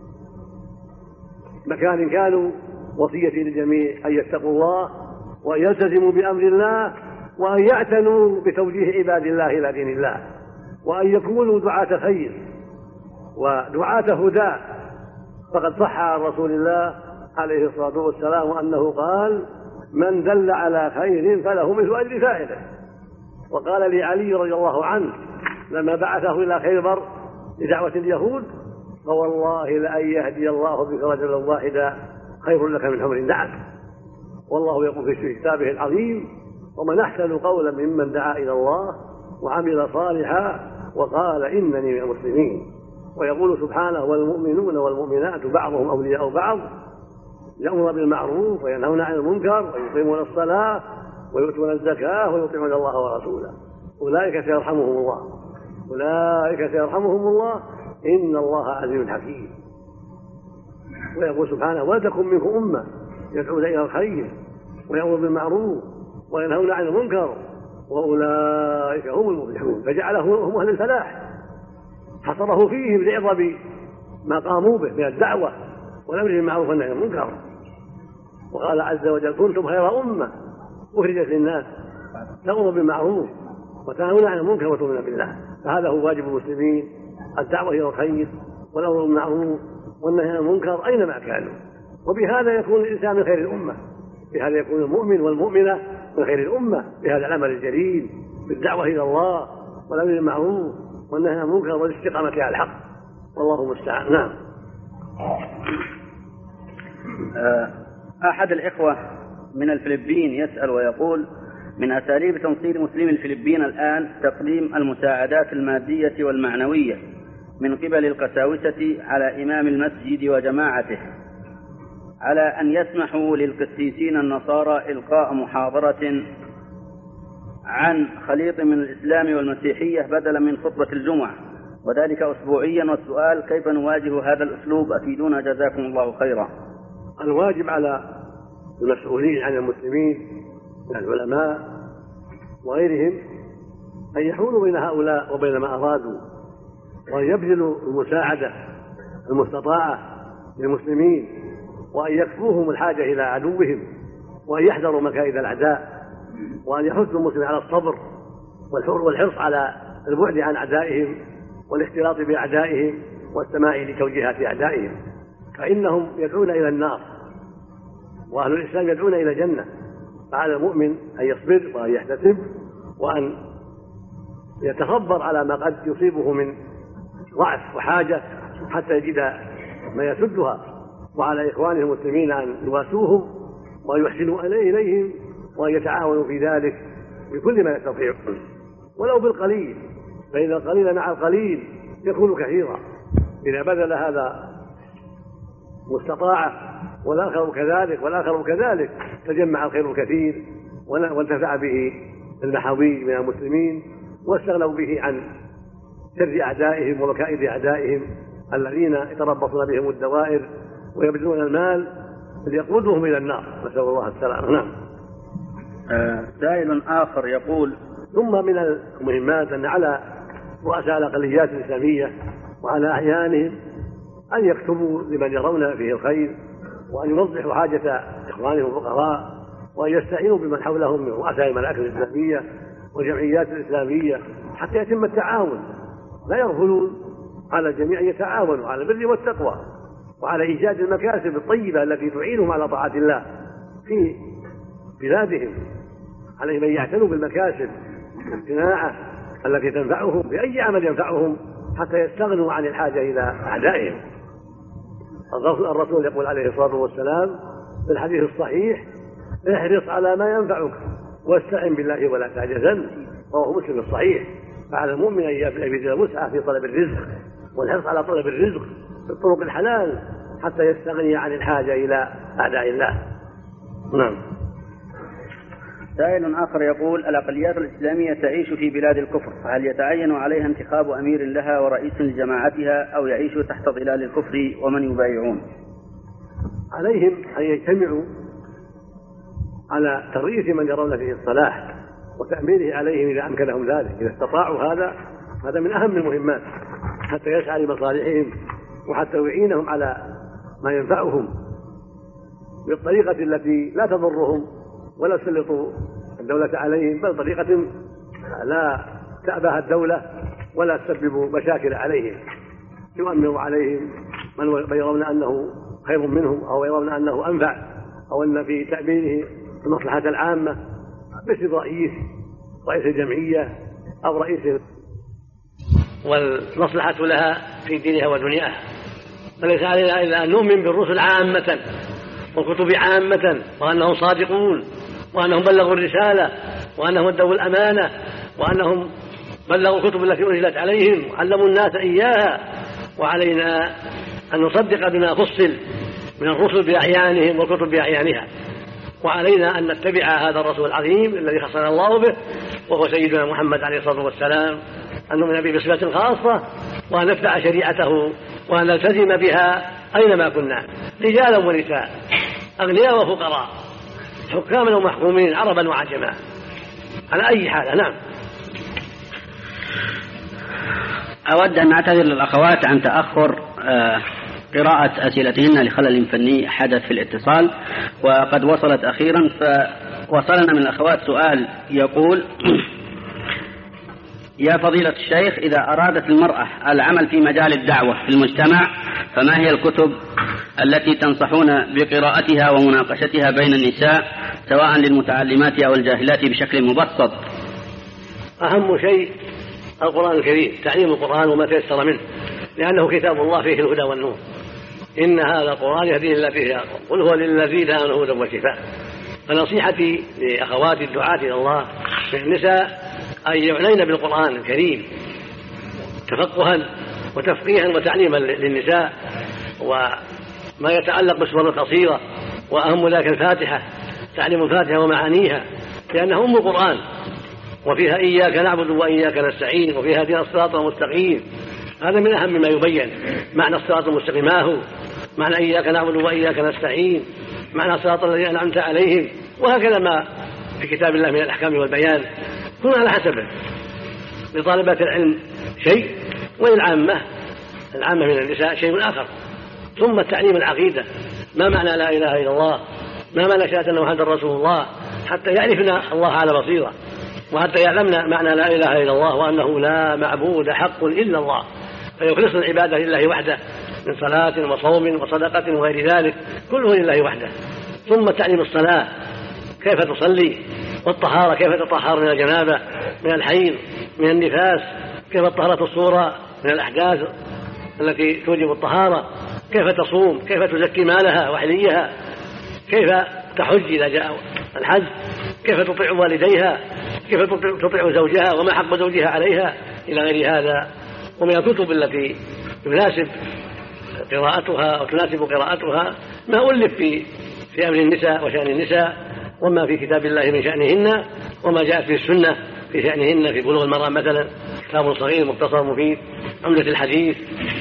مكان كانوا، وصيتي للجميع أن يتقوا الله وأن يلتزموا بأمر الله وأن يعتنوا بتوجيه عباد الله إلى دين الله، وأن يكونوا دعاة خير ودعاة هدى. فقد صح عن رسول الله عليه الصلاة والسلام أنه قال: من دل على خير فله مثل أجر فاعله. وقال لعلي رضي الله عنه لما بعثه إلى خيبر لدعوة اليهود: فوالله لأن يهدي الله بك رجلا واحدا خير لك من حمر النعم. والله يقول في كتابه العظيم: ومن أحسن قولا ممن دعا إلى الله وعمل صالحا وقال إنني من المسلمين. ويقول سبحانه: والمؤمنون والمؤمنات بعضهم أولياء بعض يأمرون بالمعروف وينهون عن المنكر ويقيمون الصلاة ويؤتون الزكاة ويطيعون الله ورسوله أولئك سيرحمهم الله إن الله عزيز حكيم. ويقول سبحانه: ولتكن منكم أمة يدعون إلى الخير ويأمرون بالمعروف وينهون عن المنكر وأولئك هم المفلحون. فجعلهم هم أهل الفلاح، حصره فيهم لعظم ما قاموا به من الدعوة والأمر بالمعروف والنهي عن المنكر. وقال عز وجل: كنتم خير أمة أخرجت للناس تأمرون بالمعروف وتنهون عن المنكر وتؤمنون بالله. فهذا هو واجب المسلمين: الدعوة إلى الخير والأمر بالمعروف والنهي عن المنكر أينما كانوا. وبهذا يكون الإنسان من خير الأمة، بهذا يكون المؤمن والمؤمنة من خير الأمة، بهذا العمل الجليل بالدعوة إلى الله والأمر بالمعروف والنهي عن المنكر والاستقامة على الحق. والله المستعان. نعم. أحد الإخوة من الفلبين يسأل ويقول: من أساليب تنصير مسلمي الفلبين الآن تقديم المساعدات المادية والمعنوية من قبل القساوسة على إمام المسجد وجماعته، على أن يسمحوا للقسيسين النصارى إلقاء محاضرة عن خليط من الإسلام والمسيحية بدلا من خطبة الجمعة، وذلك أسبوعيا. والسؤال: كيف نواجه هذا الأسلوب؟ أفيدونا جزاكم الله خيرا. الواجب على المسؤولين عن المسلمين من العلماء وغيرهم أن يحولوا بين هؤلاء وبين ما أرادوا، وأن يبذلوا المساعدة المستطاعة للمسلمين، وأن يكفوهم الحاجة إلى عدوهم، وأن يحذروا مكائد الأعداء، وأن يحثوا المسلمين على الصبر والحرص على البعد عن أعدائهم والاختلاط بأعدائهم والسماع لتوجيهات أعدائهم، فإنهم يدعون إلى النار وأهل الإسلام يدعون إلى الجنة. فعلى المؤمن أن يصبر وأن يحتسب وأن يتصبر على ما قد يصيبه من ضعف وحاجة حتى يجد ما يسدها، وعلى إخوانه المسلمين أن يواسوهم وأن يحسنوا إليهم وأن يتعاونوا في ذلك بكل ما يستطيعون ولو بالقليل، فإن القليل مع القليل يكون كثيرا. إذا بذل هذا مستطاعة والآخر كذلك تجمع الخير الكثير وانتفع به المحاوي من المسلمين واستغنوا به عن شر أعدائهم ومكائد أعدائهم الذين يتربصون بهم الدوائر ويبذلون المال ليقودهم إلى النار، نسأل الله السلامة. نعم. سائل آخر يقول: ثم من المهمات أن على رؤساء الأقليات الإسلامية وعلى أعيانهم أن يكتبوا لمن يرون فيه الخير، وأن يوضحوا حاجة إخوانهم الفقراء، وأن يستعينوا بمن حولهم من رؤساء المراكز الإسلامية والجمعيات الإسلامية حتى يتم التعاون. لا يغفلون، على الجميع أن يتعاونوا على البر والتقوى وعلى إيجاد المكاسب الطيبة التي تعينهم على طاعة الله في بلادهم. عليهم أن يعتنوا بالمكاسب الصناعة التي تنفعهم بأي عمل ينفعهم حتى يستغنوا عن الحاجة إلى أعدائهم. الرسول يقول عليه الصلاة والسلام في الحديث الصحيح: احرص على ما ينفعك واستعن بالله ولا تعجزن، وهو مسلم الصحيح. فعلى المؤمن أن يبذل وسعه في طلب الرزق والحرص على طلب الرزق بالطرق الحلال حتى يستغني عن الحاجة إلى أعداء الله. نعم. سائل آخر يقول: الأقليات الإسلامية تعيش في بلاد الكفر، فهل يتعين عليها انتخاب أمير لها ورئيس لجماعتها، أو يعيشوا تحت ظلال الكفر ومن يبايعون؟ عليهم أن يجتمعوا على ترئيس من يرون فيه الصلاح وتأمينه عليهم إذا أمكنهم ذلك، إذا استطاعوا هذا من أهم المهمات حتى يسعى لمصالحهم وحتى يعينهم على ما ينفعهم بالطريقة التي لا تضرهم ولا تسلط الدولة عليهم، بل طريقة لا تأباها الدولة ولا تسبب مشاكل عليهم، يؤمن عليهم من يرون أنه خير منهم أو يرون أنه أنفع أو أن في تأمينه المصلحة العامة مثل رئيس الجمعية أو رئيس، والمصلحة لها في دينها ودنياها. فليس علينا إلا أن نؤمن بالرسل عامة والكتب عامة وأنهم صادقون وأنهم بلغوا الرسالة وأنهم ادوا الأمانة وأنهم بلغوا الكتب التي أنزلت عليهم وعلموا الناس إياها، وعلينا أن نصدق بما فصل من الرسل بأعيانهم والكتب بأعيانها، وعلينا أن نتبع هذا الرسول العظيم الذي خصنا الله به وهو سيدنا محمد عليه الصلاة والسلام، أن نؤمن به بصفة خاصة وأن نتبع شريعته وأن نلتزم بها أينما كنا، رجالا ونساء، أغنياء وفقراء، حكاما ومحكومين، عربا وعجما، على أي حال. نعم. أود أن أعتذر للأخوات عن تأخر قراءة أسئلتهن لخلل فني حدث في الاتصال، وقد وصلت أخيرا. فوصلنا من الأخوات سؤال يقول: يا فضيلة الشيخ، إذا أرادت المرأة العمل في مجال الدعوة في المجتمع فما هي الكتب التي تنصحون بقراءتها ومناقشتها بين النساء سواء للمتعلمات أو الجاهلات بشكل مبسط؟ أهم شيء القرآن الكريم، تعليم القرآن وما تيسر منه، لأنه كتاب الله فيه الهدى والنور. إن هذا القرآن يهدي للتي هي أقوم، قل هو للذين آمنوا هدى وشفاء. فنصيحتي لأخواتي الدعاة إلى الله من النساء أن يعنين بالقرآن الكريم تفقها وتفقيها وتعليما للنساء، وما يتعلق بالسور القصيرة، وأهم ذلك الفاتحة، تعليم الفاتحة ومعانيها، لأنها أم القرآن، وفيها إياك نعبد وإياك نستعين، وفيها هدينا الصراط المستقيم. هذا من أهم ما يبين معنى الصراط المستقيم، ما هو معنى إياك نعبد وإياك نستعين، معنى الصراط الذين أنعمت عليهم، وهكذا ما في كتاب الله من الأحكام والبيان، كن على حسبه. لطالبات العلم شيء، وللعامة من النساء شيء آخر. ثم التعليم العقيدة، ما معنى لا إله إلا الله، ما معنى شهادة أن محمدا رسول الله، حتى يعرفنا الله على بصيرة، وحتى يعلمنا معنى لا إله إلا الله وأنه لا معبود حق إلا الله، فيخلص العبادة لله وحده من صلاة وصوم وصدقة وغير ذلك، كله لله وحده. ثم تعليم الصلاة، كيف تصلي، والطهارة، كيف تطهر من الجنابة، من الحيض، من النفاس، كيف طهارة الصورة من الأحداث التي توجب الطهارة، كيف تصوم، كيف تزكي مالها وحليها، كيف تحج إذا جاء الحج، كيف تطيع والديها، كيف تطيع زوجها، وما حق زوجها عليها، إلى غير هذا. ومن الكتب التي يناسب قراءتها أو تناسب قراءتها ما ألف في أمر النساء وشأن النساء، وما في كتاب الله من شأنهن، وما جاءت في السنة في شأنهن، في بلوغ المرأم مثلا كتاب صغير مختصر مفيد، عمدة الحديث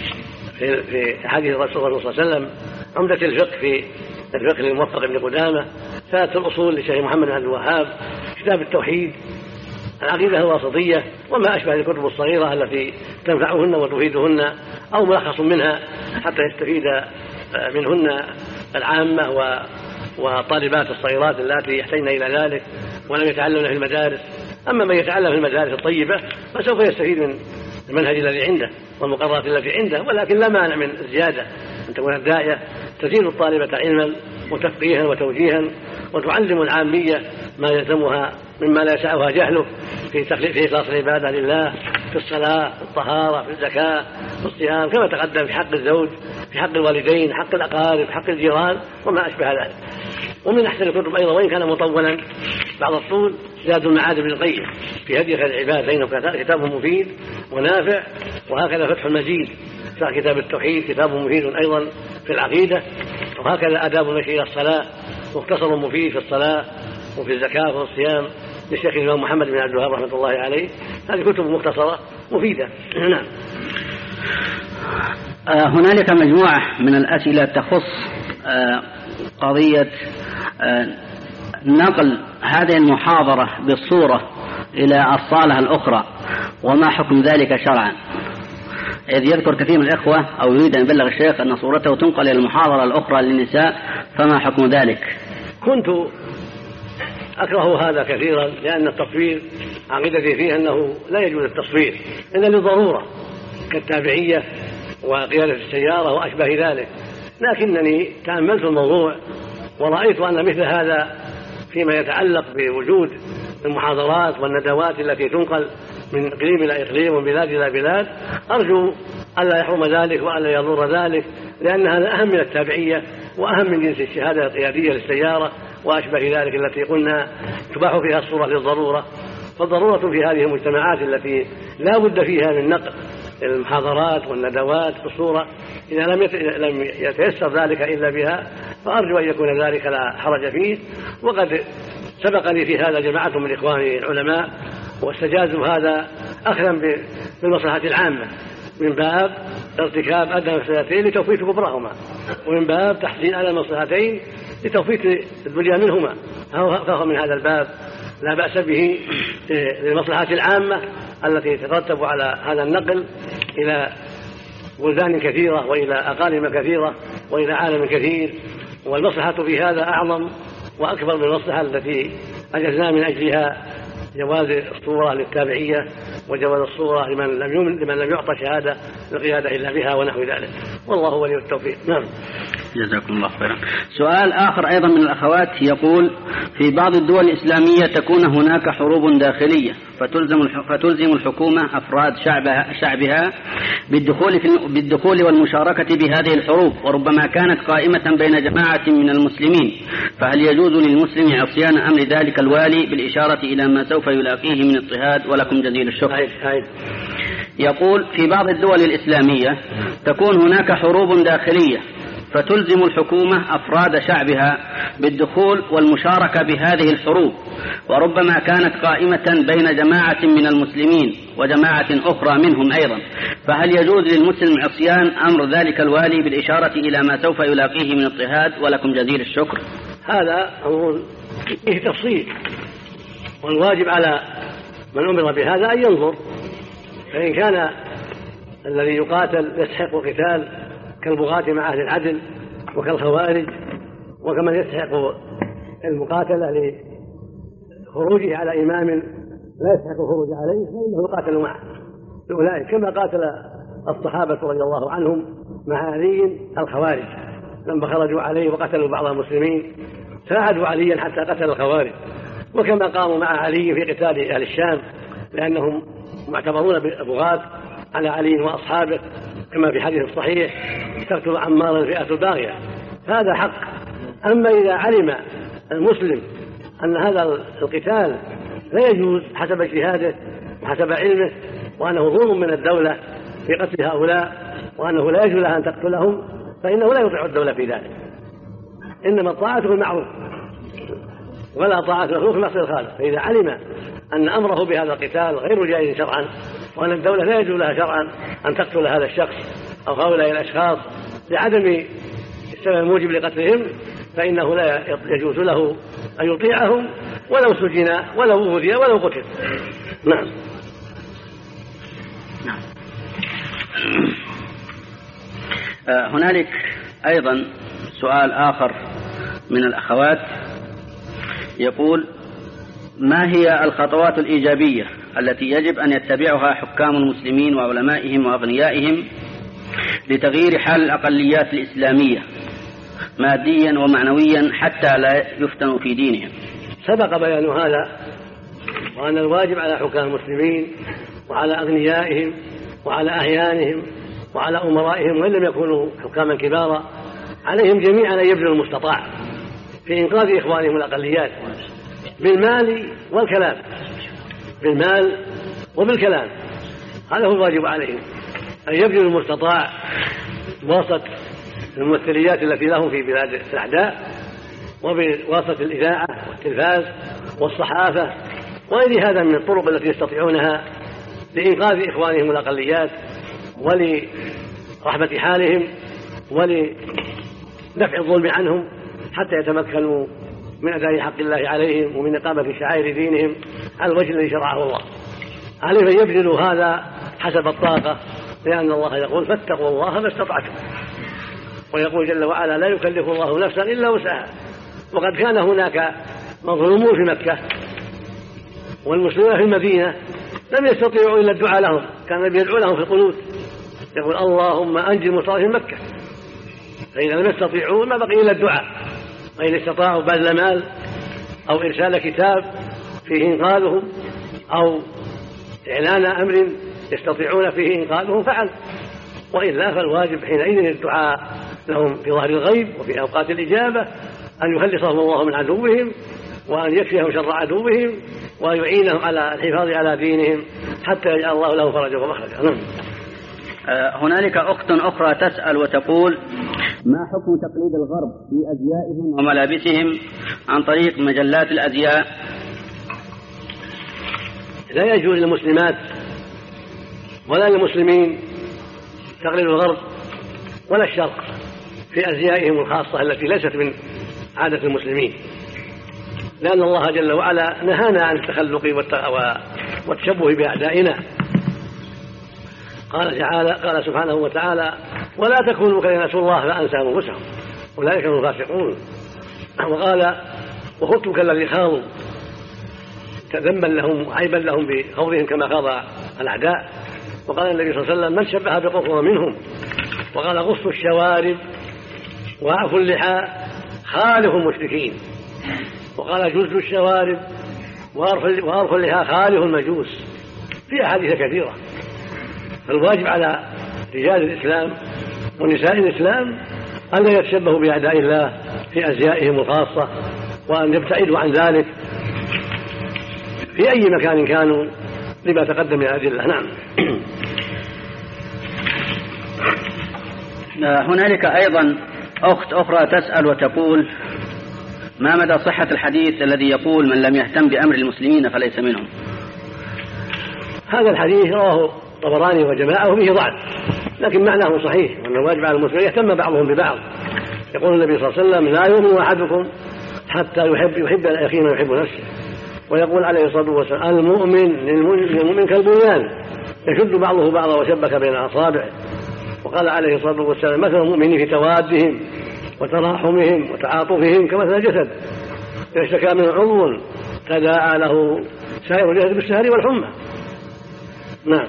في حديث الرسول صلى الله عليه وسلم، عمدة الفقه في الفقه للموفق ابن قدامة، ثلاث الأصول لشيخ محمد بن عبد الوهاب، كتاب التوحيد، العقيدة الواسطية، وما أشبه الكتب الصغيرة التي تنفعهن وتفيدهن، أو ملخص منها حتى يستفيد منهن العامة وطالبات الصغيرات التي يحتاجن إلى ذلك ولم يتعلمن في المدارس. أما من يتعلم في المدارس الطيبة فسوف يستفيد من المنهج الذي عنده والمقررات التي عنده، ولكن لا مانع من الزيادة، أن تكون الداعية تزيد الطالبة علما وتفقيها وتوجيها، وتعلم العامية ما يلزمها مما لا يسعها جهله في إخلاص العبادة لله، في الصلاة، في الطهارة، في الزكاة، في الصيام، كما تقدم في حق الزوج، في حق الوالدين، حق الأقارب، حق الجيران، وما أشبه ذلك. ومن أحسن الكتب أيضا وإن كان مطولا بعض الطول زاد المعاد بن القيم في هدي خير العباد، فإنه كتاب مفيد ونافع. وهكذا فتح المجيد في كتاب التوحيد كتاب مفيد أيضا في العقيدة. وهكذا آداب المشي إلى الصلاة مختصر مفيد في الصلاة وفي الزكاة وفي الصيام للشيخ الإمام محمد بن عبد الوهاب رحمة الله عليه. هذه كتب مختصرة مفيدة. نعم. هنالك مجموعة من الأسئلة تخص قضية نقل هذه المحاضرة بالصورة إلى الصالة الأخرى، وما حكم ذلك شرعا؟ إذ يذكر كثير من الإخوة أو يريد أن يبلغ الشيخ أن صورته تنقل إلى المحاضرة الأخرى للنساء، فما حكم ذلك؟ كنت أكره هذا كثيرا، لأن التصوير عقيدتي فيه أنه لا يجوز التصوير إلا للضرورة كالتابعية وقيادة السيارة وأشبه ذلك، لكنني تأملت الموضوع ورأيت أن مثل هذا فيما يتعلق بوجود المحاضرات والندوات التي تنقل من إقليم إلى إقليم ومن بلاد إلى بلاد، أرجو ألا يحرم ذلك وألا يضر ذلك، لأن هذا أهم من التابعية وأهم من جنس الشهادة القيادية للسيارة وأشبه ذلك التي قلنا تباح فيها الصورة للضرورة. فالضرورة في هذه المجتمعات التي لا بد فيها من نقل المحاضرات والندوات بالصورة، إذا لم يتيسر ذلك إلا بها، فأرجو أن يكون ذلك لا حرج فيه. وقد سبقني في هذا جماعة من إخواني العلماء واستجازوا هذا أخذا بالمصلحة العامة، من باب ارتكاب أدنى المفسدتين لتوفيق كبراهما، ومن باب تحصيل على المصلحتين لتوفيق الدنيا منهما، فهو من هذا الباب لا بأس به للمصلحة العامة التي تترتب على هذا النقل إلى بلدان كثيرة وإلى أقاليم كثيرة وإلى عالم كثير، والمصلحة في هذا أعظم وأكبر من المصلحة التي أجزنا من أجلها جواز الصورة للتابعية وجواز الصورة لمن لم يعطى شهادة القيادة إلا بها ونحو ذلك، والله ولي التوفيق. نعم. جزاكم الله خيرا. سؤال آخر أيضا من الأخوات يقول: في بعض الدول الإسلامية تكون هناك حروب داخلية فتلزم الحكومة أفراد شعبها بالدخول والمشاركة بهذه الحروب، وربما كانت قائمة بين جماعة من المسلمين، فهل يجوز للمسلم عصيان أمر ذلك الوالي بالإشارة إلى ما سوف يلاقيه من اضطهاد؟ ولكم جزيل الشكر. يقول: في بعض الدول الإسلامية تكون هناك حروب داخلية فتلزم الحكومة أفراد شعبها بالدخول والمشاركة بهذه الحروب، وربما كانت قائمة بين جماعة من المسلمين وجماعة أخرى منهم أيضا، فهل يجوز للمسلم عصيان أمر ذلك الوالي بالإشارة إلى ما سوف يلاقيه من اضطهاد؟ ولكم جزيل الشكر. هذا أمر فيه تفصيل، والواجب على من أمر بهذا أن ينظر، فإن كان الذي يقاتل يستحق قتال كالبغاة مع أهل العدل وكالخوارج وكمن يستحق المقاتلة لخروجه على إمام لا يستحق الخروج عليه، فإنه يقاتل معه لأولئك، كما قاتل الصحابة رضي الله عنهم مع علي الخوارج لما خرجوا عليه وقتلوا بعض المسلمين، ساعدوا عليا حتى قتل الخوارج، وكما قاموا مع علي في قتال أهل الشام لأنهم معتبرون بغاة على علي وأصحابه، كما في حديث الصحيح: تقتل عمارا الفئة الباغية. هذا حق. أما إذا علم المسلم أن هذا القتال لا يجوز حسب اجتهاده وحسب علمه، وأنه ظلم من الدولة في قتل هؤلاء، وأنه لا يجوز لها أن تقتلهم، فإنه لا يطيع الدولة في ذلك، إنما الطاعة المعروف ولا طاعة المخلوق معصية الخالق. فإذا علم أن أمره بهذا القتال غير جائز شرعا، وأن الدولة لا يجوز لها شرعا أن تقتل هذا الشخص أو هؤلاء الأشخاص لعدم السبب الموجب لقتلهم، فإنه لا يجوز له أن يطيعهم ولو سجن ولو أوذي ولو قتل. نعم. هنالك أيضا سؤال آخر من الأخوات يقول: ما هي الخطوات الإيجابية التي يجب أن يتبعها حكام المسلمين وعلمائهم وأغنيائهم لتغيير حال الأقليات الإسلامية ماديا ومعنويا حتى لا يفتنوا في دينهم؟ سبق بيان هذا، وأن الواجب على حكام المسلمين وعلى أغنيائهم وعلى أعيانهم وعلى أمرائهم، وإن لم يكونوا حكاما كبارا، عليهم جميعا أن يبذلوا المستطاع في إنقاذ إخوانهم الأقليات بالمال والكلام، بالمال وبالكلام. هذا هو الواجب عليهم، أن يبذلوا المستطاع بواسطة الممثليات التي لهم في بلاد الأعداء، وبواسطة الإذاعة والتلفاز والصحافة وغير هذا من الطرق التي يستطيعونها لإنقاذ إخوانهم الأقليات ولرحمة حالهم ولدفع الظلم عنهم حتى يتمكنوا من أداء حق الله عليهم ومن إقامة شعائر دينهم على الوجه الذي شرعه الله. عليه أن يبذلوا هذا حسب الطاقة، لأن الله يقول فاتقوا الله ما استطعتم، ويقول جل وعلا لا يكلف الله نفسا إلا وسعها. وقد كان هناك مظلومون في مكة والمسلمون في المدينة لم يستطيعوا إلا الدعاء لهم، كان النبي يدعو لهم في القنوت يقول اللهم أنجي المضطرفين في مكة، فإذا لم يستطيعوا ما بقي إلا الدعاء. وإن استطاعوا بذل مال أو إرسال كتاب فيه إنقاذهم أو إعلان أمر يستطيعون فيه إنقاذهم فعل، وإلا فالواجب حينئذ الدعاء لهم في ظهر الغيب وفي أوقات الإجابة أن يخلصهم الله من عدوهم وأن يكفيهم شر عدوهم وأن يعينهم على الحفاظ على دينهم حتى يجعل الله له فرجا ومخرجا. هنالك أخت أخرى تسأل وتقول: ما حكم تقليد الغرب في أزيائهم وملابسهم عن طريق مجلات الأزياء؟ لا يجوز للمسلمات ولا للمسلمين تقليد الغرب ولا الشرق في أزيائهم الخاصة التي ليست من عادة المسلمين، لأن الله جل وعلا نهانا عن التخلق والتشبه بأعدائنا. قال سبحانه وتعالى: ولا تكونوا كالذين نسوا الله فأنساهم أنفسهم أولئك هم الفاسقون. وقال: وخذتم كالذي خاضوا ذنبا لهم وعيبا لهم بخوضهم كما خاض الأعداء. وقال النبي صلى الله عليه وسلم: من شبه بقوم منهم. وقال: غصوا الشوارب وعفوا اللحى خالفوا المشركين. وقال: جزوا الشوارب وارخوا اللحى خالفوا المجوس. في أحاديث كثيرة. فالواجب على رجال الإسلام ونساء الإسلام أن لا يتشبهوا بأعداء الله في أزيائهم الخاصة، وأن يبتعدوا عن ذلك في أي مكان كانوا لما تقدم من الأدلة. نعم. هنالك أيضا أخت أخرى تسأل وتقول: ما مدى صحة الحديث الذي يقول من لم يهتم بأمر المسلمين فليس منهم؟ هذا الحديث رواه الطبراني وجماعه فيه ضعف، لكن معناه صحيح، وأن الواجب على المسلمين يهتم بعضهم ببعض. يقول النبي صلى الله عليه وسلم: لا يؤمن أحدكم حتى يحب أخيه ما يحب نفسه. ويقول عليه الصلاة والسلام: المؤمن للمؤمن كالبنيان يشد بعضه بعضا وشبك بين أصابعه. وقال عليه الصلاة والسلام: مثل المؤمنين في توادهم وتراحمهم وتعاطفهم كمثل الجسد إذا اشتكى من عضو تداعى له سائر الجسد بالسهر والحمى. نعم.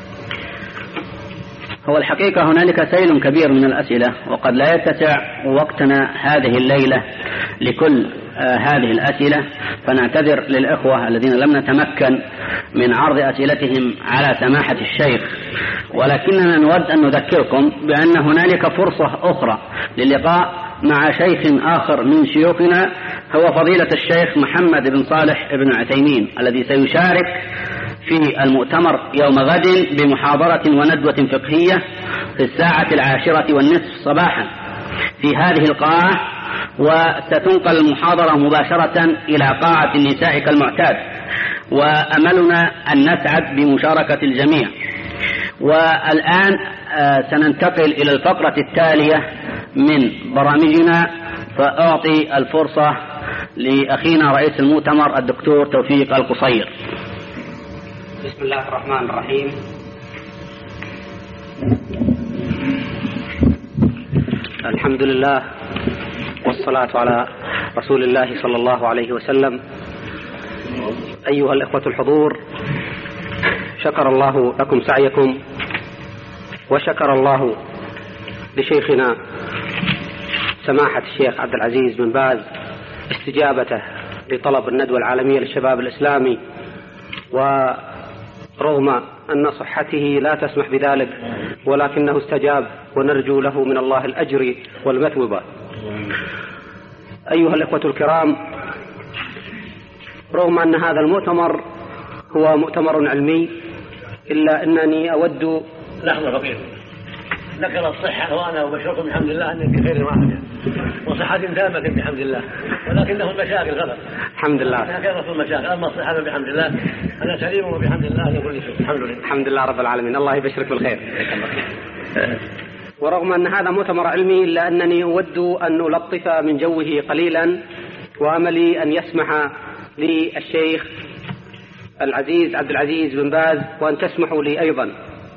هو الحقيقة هنالك سيل كبير من الأسئلة، وقد لا يتسع وقتنا هذه الليلة لكل هذه الأسئلة، فنعتذر للإخوة الذين لم نتمكن من عرض أسئلتهم على سماحة الشيخ، ولكننا نود أن نذكركم بأن هنالك فرصة أخرى للقاء مع شيخ آخر من شيوخنا، هو فضيلة الشيخ محمد بن صالح بن عثيمين، الذي سيشارك في المؤتمر يوم غد بمحاضرة وندوة فقهية في 10:10 صباحا في هذه القاعة، وستنقل المحاضرة مباشرة إلى قاعة النساء كالمعتاد، وأملنا أن نسعد بمشاركة الجميع. والآن سننتقل إلى الفقرة التالية من برامجنا، فأعطي الفرصة لأخينا رئيس المؤتمر الدكتور توفيق القصير. بسم الله الرحمن الرحيم. الحمد لله والصلاة على رسول الله صلى الله عليه وسلم. أيها الإخوة الحضور، شكر الله لكم سعيكم، وشكر الله لشيخنا سماحة الشيخ عبد العزيز بن باز استجابته لطلب الندوة العالمية للشباب الإسلامي، ورغم أن صحته لا تسمح بذلك ولكنه استجاب، ونرجو له من الله الأجر والمثوبة. أيها الإخوة الكرام، رغم أن هذا المؤتمر هو مؤتمر علمي، إلا أنني أود لحظة فقير ذكر الصحة، وأنا أبشركم بحمد الله أنك بخير وعافية وصحة تامة بحمد الله، ولكنه المشاكل غلط. الحمد لله. كانت المشاكل، أما الصحة بحمد الله أنا سليم وبحمد الله من كل شيء. الحمد لله. الحمد لله رب العالمين. الله يبشرك بالخير. ورغم أن هذا مؤتمر علمي، إلا أنني أود أن نلطف من جوه قليلا وأملي أن يسمح لي الشيخ العزيز عبد العزيز بن باز وأن تسمحوا لي أيضا.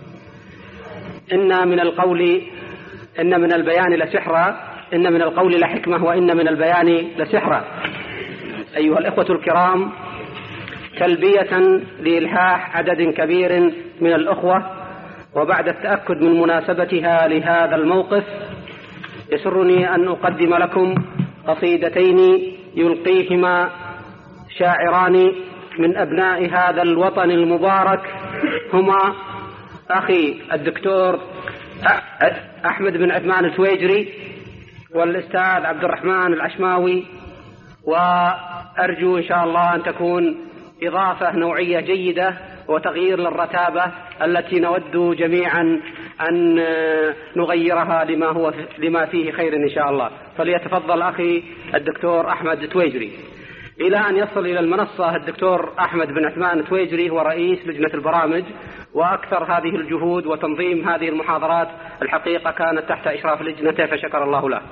إن من البيان لسحرا، إن من القول لحكمة، وإن من البيان لسحرا. أيها الإخوة الكرام، تلبية لإلحاح عدد كبير من الأخوة وبعد التأكد من مناسبتها لهذا الموقف، يسرني أن أقدم لكم قصيدتين يلقيهما شاعران من أبناء هذا الوطن المبارك، هما أخي الدكتور أحمد بن عثمان التويجري والأستاذ عبد الرحمن العشماوي، وأرجو إن شاء الله أن تكون إضافة نوعية جيدة وتغيير للرتابة التي نود جميعا أن نغيرها لما فيه خير إن شاء الله. فليتفضل أخي الدكتور أحمد التويجري. إلى أن يصل إلى المنصة الدكتور أحمد بن عثمان التويجري هو رئيس لجنة البرامج، وأكثر هذه الجهود وتنظيم هذه المحاضرات الحقيقة كانت تحت إشراف لجنته، فشكر الله له.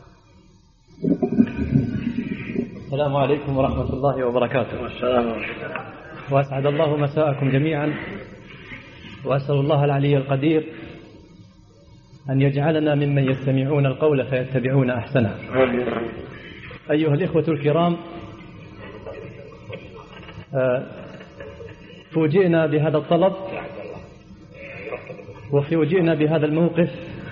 السلام عليكم ورحمة الله وبركاته. وأسعد الله مساءكم جميعا، وأسأل الله العلي القدير أن يجعلنا ممن يستمعون القول فيتبعون أحسنه. أيها الإخوة الكرام، فوجئنا بهذا الطلب وفوجئنا بهذا الموقف،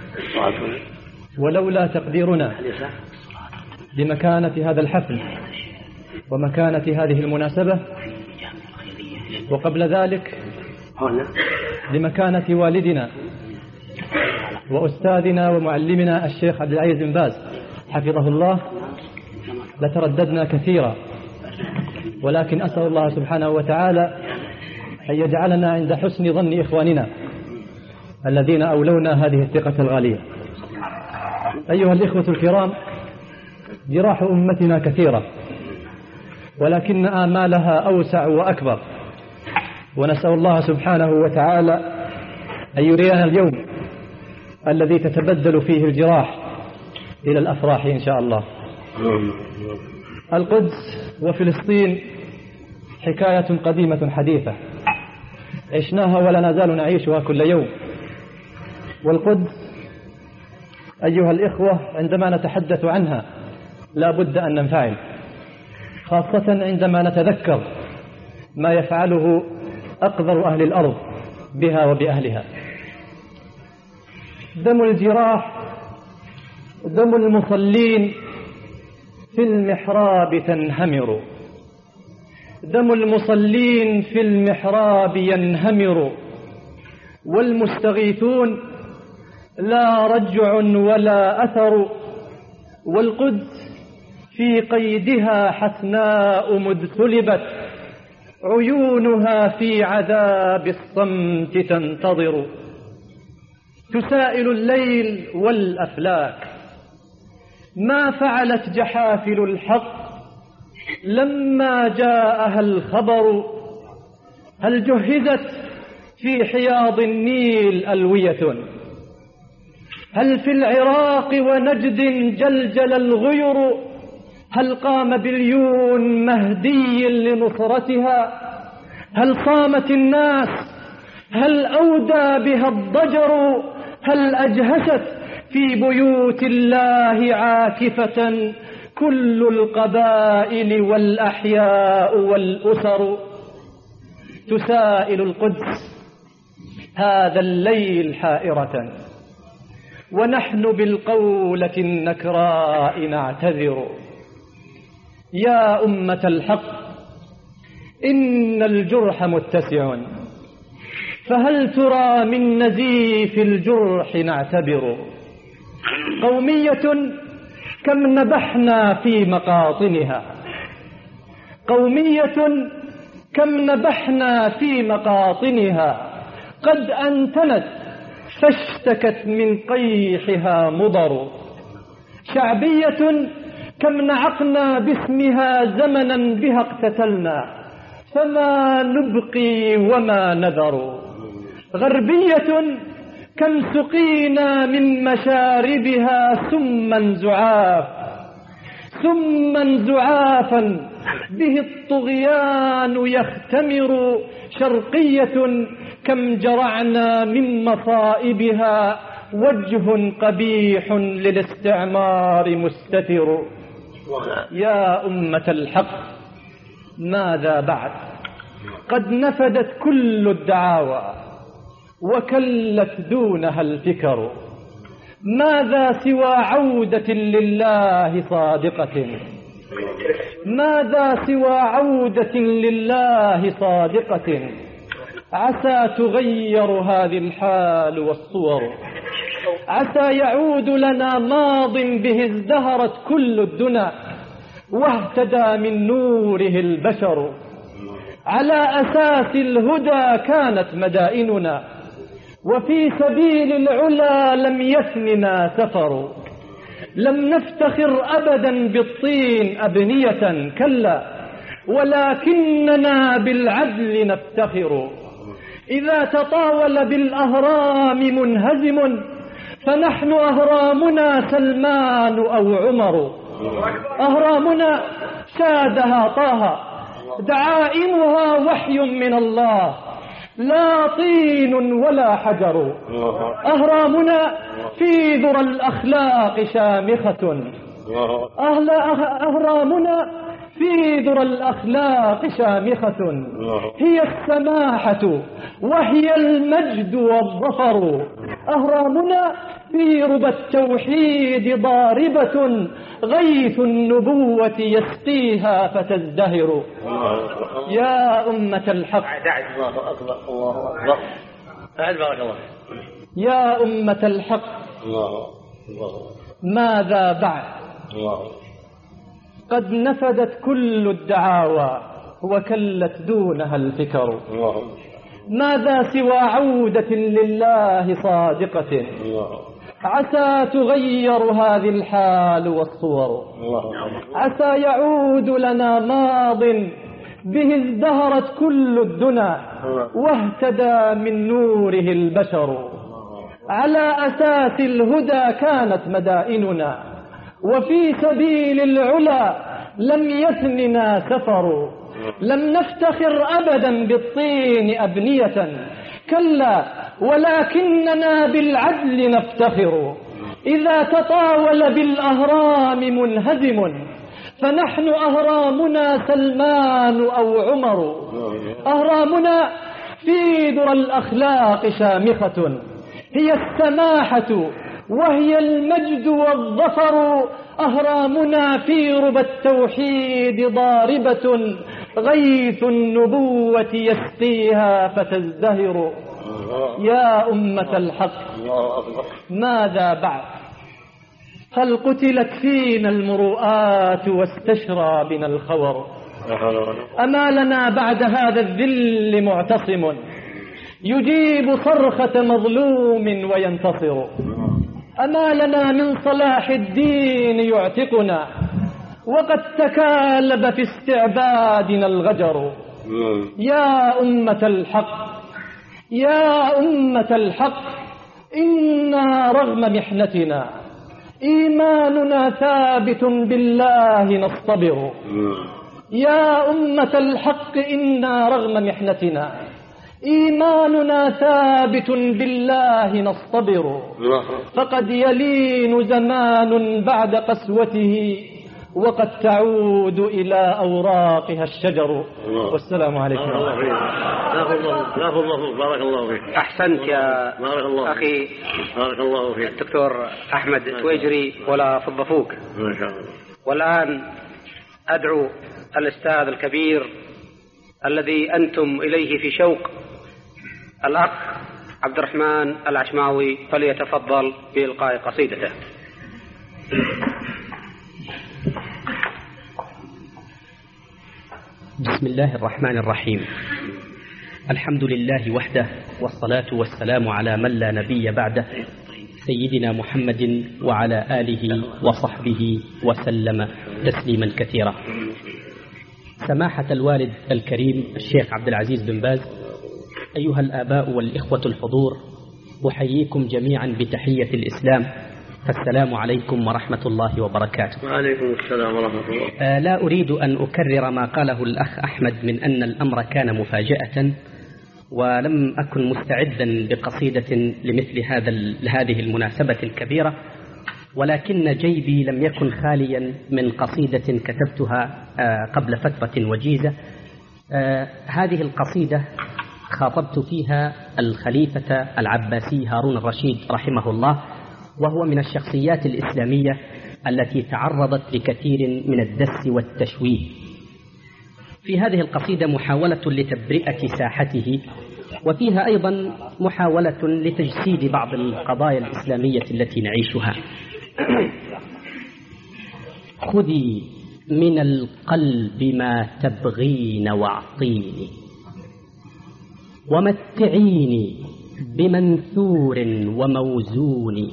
ولولا تقديرنا لمكانة هذا الحفل ومكانة هذه المناسبة، وقبل ذلك لمكانة والدنا وأستاذنا ومعلمنا الشيخ عبد العزيز بن باز حفظه الله، لترددنا كثيرا، ولكن أسأل الله سبحانه وتعالى أن يجعلنا عند حسن ظن إخواننا الذين أولونا هذه الثقة الغالية. أيها الإخوة الكرام، جراح أمتنا كثيرة، ولكن آمالها أوسع وأكبر، ونسأل الله سبحانه وتعالى أن يرينا اليوم الذي تتبدل فيه الجراح إلى الأفراح إن شاء الله. القدس وفلسطين حكاية قديمة حديثة عشناها ولا نزال نعيشها كل يوم. والقدس أيها الإخوة عندما نتحدث عنها لا بد أن ننفعل، خاصة عندما نتذكر ما يفعله أقذر أهل الأرض بها وبأهلها. دم الجراح، دم المصلين في المحراب تنهمر، دم المصلين في المحراب ينهمر، والمستغيثون لا رجع ولا أثر، والقدس في قيدها حسناء مذ سلبت، عيونها في عذاب الصمت تنتظر، تسائل الليل والأفلاك ما فعلت جحافل الحق لما جاءها الخبر، هل جهزت في حياض النيل ألوية، هل في العراق ونجد جلجل الغير، هل قام بليون مهدي لنصرتها، هل صامت الناس، هل أودى بها الضجر، هل أجهشت في بيوت الله عاكفة كل القبائل والأحياء والأسر، تسائل القدس هذا الليل حائرة، ونحن بالقولة النكراء نعتذر، يا أمة الحق إن الجرح متسع، فهل ترى من نزيف الجرح نعتبر، قومية كم نبحنا في مقاطنها، قومية كم نبحنا في مقاطنها، قد أنتنت فاشتكت من قيحها مضر، شعبية كم نعقنا باسمها زمنا بها اقتتلنا، فما نبقي وما نذر، غربية كم سقينا من مشاربها سما زعاف، سما زعافا به الطغيان يختمر، شرقية كم جرعنا من مصائبها، وجه قبيح للاستعمار مستتر. يا أمة الحق ماذا بعد؟ قد نفدت كل الدعاوى وكلت دونها الفكر. ماذا سوى عودة لله صادقة؟ ماذا سوى عودة لله صادقة؟ عسى تغير هذه الحال والصور، عسى يعود لنا ماض به ازدهرت كل الدنا، واهتدى من نوره البشر. على أساس الهدى كانت مدائننا، وفي سبيل العلا لم يثننا سفر. لم نفتخر أبدا بالطين أبنية، كلا، ولكننا بالعدل نفتخر. إذا تطاول بالأهرام منهزم، فنحن أهرامنا سلمان أو عمر. أهرامنا شادها طه، دعائمها وحي من الله، لا طين ولا حجر. أهرامنا في ذرى الأخلاق شامخة، أهرامنا في ذرى الأخلاق شامخة. هي السماحة وهي المجد والظفر. أهرامنا في ربى التوحيد ضاربة، غيث النبوة يسقيها فتزدهر. يا أمة الحق، الله أكبر الله أكبر. بارك الله. يا أمة الحق، ماذا بعد؟ قد نفدت كل الدعاوى وكلت دونها الفكر. ماذا سوى عودة لله صادقة؟ عسى تغير هذه الحال والصور، عسى يعود لنا ماض به ازدهرت كل الدنا، واهتدى من نوره البشر. على أساس الهدى كانت مدائننا، وفي سبيل العلا لم يثننا سفر. لم نفتخر أبدا بالطين أبنية، كلا، ولكننا بالعدل نفتخر. إذا تطاول بالأهرام منهزم، فنحن أهرامنا سلمان أو عمر. أهرامنا في ذرى الأخلاق شامخة، هي السماحة وهي المجد والظفر. أهرامنا في ربى التوحيد ضاربة، غيث النبوة يسقيها فتزدهر. يا أمة الحق، ماذا بعد؟ هل قتلت فينا المروءات واستشرى بنا الخور؟ أما لنا بعد هذا الذل معتصم يجيب صرخة مظلوم وينتصر؟ أما لنا من صلاح الدين يعتقنا وقد تكالب في استعبادنا الغجر؟ يا أمة الحق، يا أمة الحق، إنا رغم محنتنا إيماننا ثابت بالله نصطبر. يا أمة الحق، إنا رغم محنتنا إيماننا ثابت بالله نصطبر. فقد يلين زمان بعد قسوته، وقد تعود إلى أوراقها الشجر. والسلام عليكم. بارك الله فيك. أحسنت يا أخي. بارك الله فيك. الدكتور أحمد تويجري ولا فضفوك. ما شاء الله. والآن أدعو الأستاذ الكبير الذي أنتم إليه في شوق، الأخ عبد الرحمن العشماوي، فليتفضل بإلقاء قصيدته. بسم الله الرحمن الرحيم. الحمد لله وحده، والصلاة والسلام على من لا نبي بعده، سيدنا محمد وعلى آله وصحبه وسلم تسليما كثيرا. سماحة الوالد الكريم الشيخ عبد العزيز بن باز، أيها الآباء والإخوة الحضور، أحييكم جميعا بتحية الإسلام، فالسلام عليكم ورحمة الله وبركاته. وعليكم السلام ورحمة الله. لا أريد أن أكرر ما قاله الأخ أحمد من أن الأمر كان مفاجأة، ولم أكن مستعدا بقصيدة لمثل هذه المناسبة الكبيرة، ولكن جيبي لم يكن خاليا من قصيدة كتبتها قبل فترة وجيزة. هذه القصيدة خاطبت فيها الخليفة العباسي هارون الرشيد رحمه الله، وهو من الشخصيات الإسلامية التي تعرضت لكثير من الدس والتشويه. في هذه القصيدة محاولة لتبرئة ساحته، وفيها أيضا محاولة لتجسيد بعض القضايا الإسلامية التي نعيشها. خذي من القلب ما تبغين واعطيني، ومتعيني بمنثور وموزون.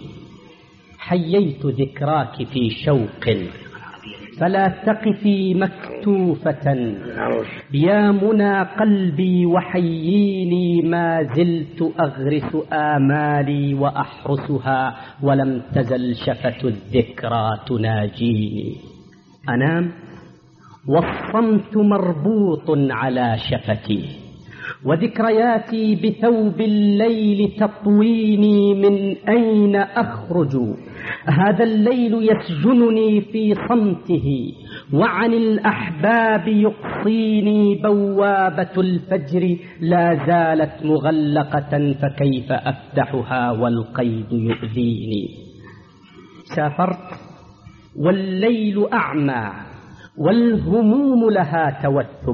حييت ذكراك في شوق فلا تقفي مكتوفة، يا منى قلبي وحييني. ما زلت أغرس آمالي وأحرسها، ولم تزل شفة الذكرى تناجيني. أنام والصمت مربوط على شفتي، وذكرياتي بثوب الليل تطويني. من أين أخرج؟ هذا الليل يسجنني في صمته، وعن الأحباب يقصيني. بوابة الفجر لا زالت مغلقة، فكيف أفتحها والقيد يؤذيني. سافرت والليل أعمى، والهموم لها توثب،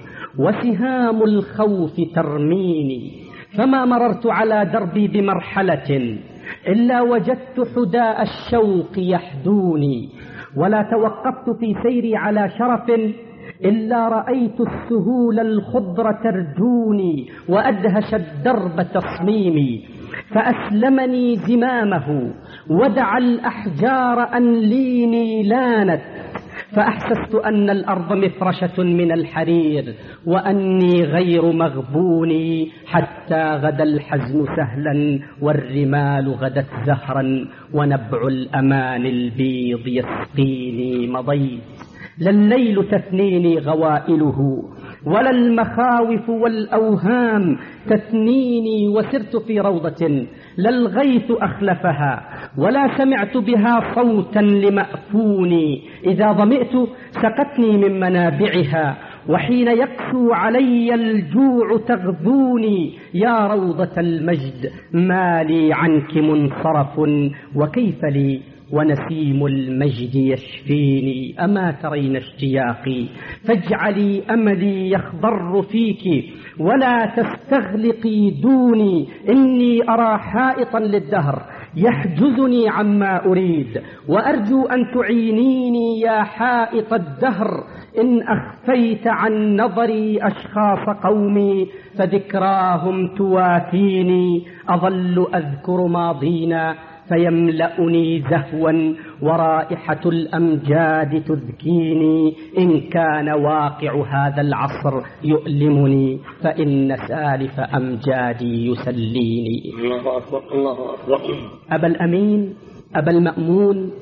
وسهام الخوف ترميني. فما مررت على دربي بمرحلة إلا وجدت حداء الشوق يحدوني، ولا توقفت في سيري على شرف إلا رأيت السهول الخضر ترجوني، وأدهش الدرب تصميمي. فأسلمني زمامه ودعا الأحجار أن ليني لانت، فأحسست أن الأرض مفرشة من الحرير، وأني غير مغبون. حتى غدا الحزن سهلا، والرمال غدت زهرا، ونبع الأمان البيض يسقيني. مضيت لا الليل تثنيني غوائله، ولا المخاوف والأوهام تثنيني. وسرت في روضة لا الغيث أخلفها، ولا سمعت بها صوتا لمأفوني. إذا ظمئت سقتني من منابعها، وحين يقسو علي الجوع تغذوني. يا روضة المجد ما لي عنك منصرف، وكيف لي ونسيم المجد يشفيني. أما ترين اشتياقي فاجعلي أملي يخضر فيك، ولا تستغلقي دوني. إني أرى حائطا للدهر يحجزني عما أريد، وأرجو أن تعينيني يا حائط الدهر. إن أخفيت عن نظري أشخاص قومي، فذكراهم تواتيني. أظل أذكر ماضينا فيملأني زهوا، ورائحة الأمجاد تذكيني. إن كان واقع هذا العصر يؤلمني، فإن سالف أمجادي يسليني. الله أكبر الله أكبر. أبا الأمين أبا المأمون،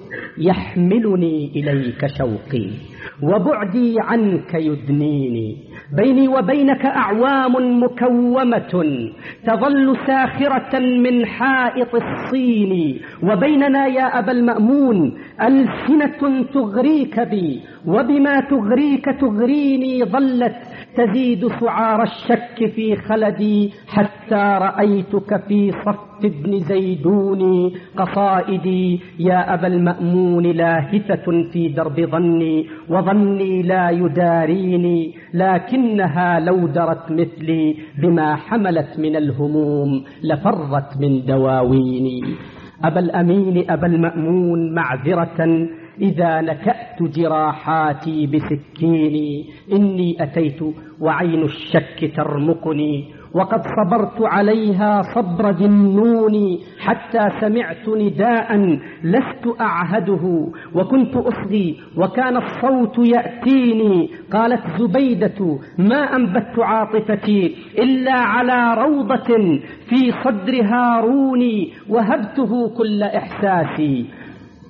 يحملني إليك شوقي، وبعدي عنك يدنيني. بيني وبينك أعوام مكومة، تظل ساخرة من حائط الصين. وبيننا يا أبا المأمون ألسنة تغريك بي، وبما تغريك تغريني. ظلت تزيد سعار الشك في خلدي، حتى رأيتك في صف ابن زيدون. قصائدي يا أبا المأمون لاهثة في درب ظني، وظني لا يداريني. لكنها لو درت مثلي بما حملت من الهموم، لفرت من دواويني. أبا الأمين أبا المأمون، معذرة إذا نكأت جراحاتي بسكيني. إني أتيت وعين الشك ترمقني، وقد صبرت عليها صبر جنوني. حتى سمعت نداء لست أعهده، وكنت أصغي وكان الصوت يأتيني. قالت زبيدة ما أنبت عاطفتي إلا على روضة في صدر هارون، وهبته كل إحساسي.